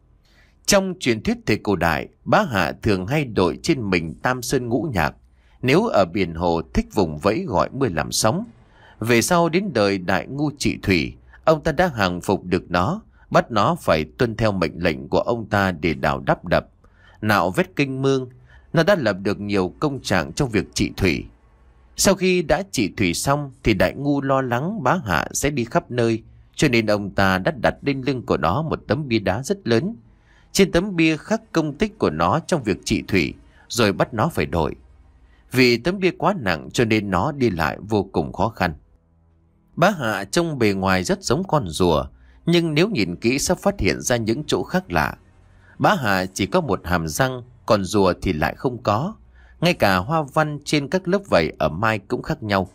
Trong truyền thuyết thời cổ đại, bá hạ thường hay đội trên mình tam sơn ngũ nhạc. Nếu ở biển hồ thích vùng vẫy gọi mưa làm sóng. Về sau đến đời Đại Ngu Trị Thủy, ông ta đã hàng phục được nó, bắt nó phải tuân theo mệnh lệnh của ông ta để đào đắp đập, nạo vét kênh mương. Nó đã lập được nhiều công trạng trong việc trị thủy. Sau khi đã trị thủy xong thì Đại Ngu lo lắng bá hạ sẽ đi khắp nơi, cho nên ông ta đã đặt lên lưng của nó một tấm bia đá rất lớn. Trên tấm bia khắc công tích của nó trong việc trị thủy, rồi bắt nó phải đổi. Vì tấm bia quá nặng cho nên nó đi lại vô cùng khó khăn. Bá hạ trông bề ngoài rất giống con rùa, nhưng nếu nhìn kỹ sẽ phát hiện ra những chỗ khác lạ. Bá hạ chỉ có một hàm răng, còn rùa thì lại không có. Ngay cả hoa văn trên các lớp vảy ở mai cũng khác nhau.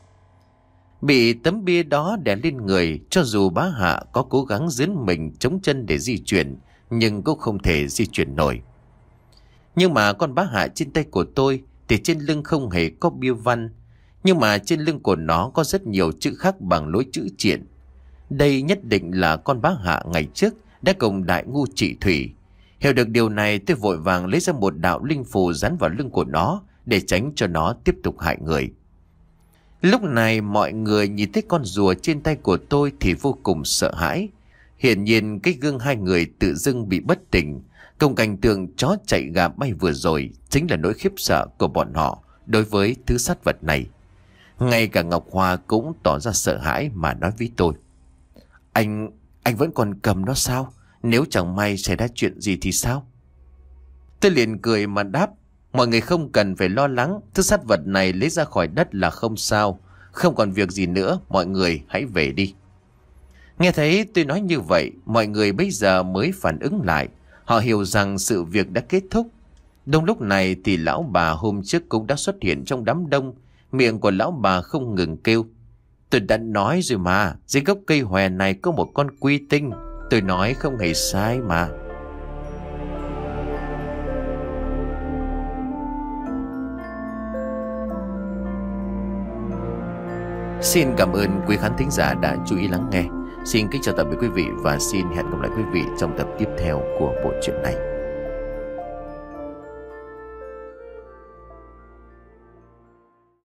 Bị tấm bia đó đè lên người, cho dù bá hạ có cố gắng dướn mình chống chân để di chuyển, nhưng cũng không thể di chuyển nổi. Nhưng mà con bá hạ trên tay của tôi thì trên lưng không hề có bia văn, nhưng mà trên lưng của nó có rất nhiều chữ khắc bằng lối chữ triện. Đây nhất định là con bá hạ ngày trước đã cùng Đại Ngu trị thủy. Hiểu được điều này, tôi vội vàng lấy ra một đạo linh phù dán vào lưng của nó để tránh cho nó tiếp tục hại người. Lúc này mọi người nhìn thấy con rùa trên tay của tôi thì vô cùng sợ hãi. Hiển nhiên cái gương hai người tự dưng bị bất tỉnh, cùng cảnh tượng chó chạy gà bay vừa rồi chính là nỗi khiếp sợ của bọn họ đối với thứ sát vật này. Ngay cả Ngọc Hoa cũng tỏ ra sợ hãi mà nói với tôi: Anh, anh vẫn còn cầm nó sao? Nếu chẳng may xảy ra chuyện gì thì sao? Tôi liền cười mà đáp: Mọi người không cần phải lo lắng, thứ sát vật này lấy ra khỏi đất là không sao. Không còn việc gì nữa, mọi người hãy về đi. Nghe thấy tôi nói như vậy, mọi người bây giờ mới phản ứng lại. Họ hiểu rằng sự việc đã kết thúc. Đông lúc này thì lão bà hôm trước cũng đã xuất hiện trong đám đông. Miệng của lão bà không ngừng kêu: Tôi đã nói rồi mà, dưới gốc cây hòe này có một con quy tinh. Tôi nói không hề sai mà. Xin cảm ơn quý khán thính giả đã chú ý lắng nghe. Xin kính chào tạm biệt quý vị và xin hẹn gặp lại quý vị trong tập tiếp theo của bộ truyện này.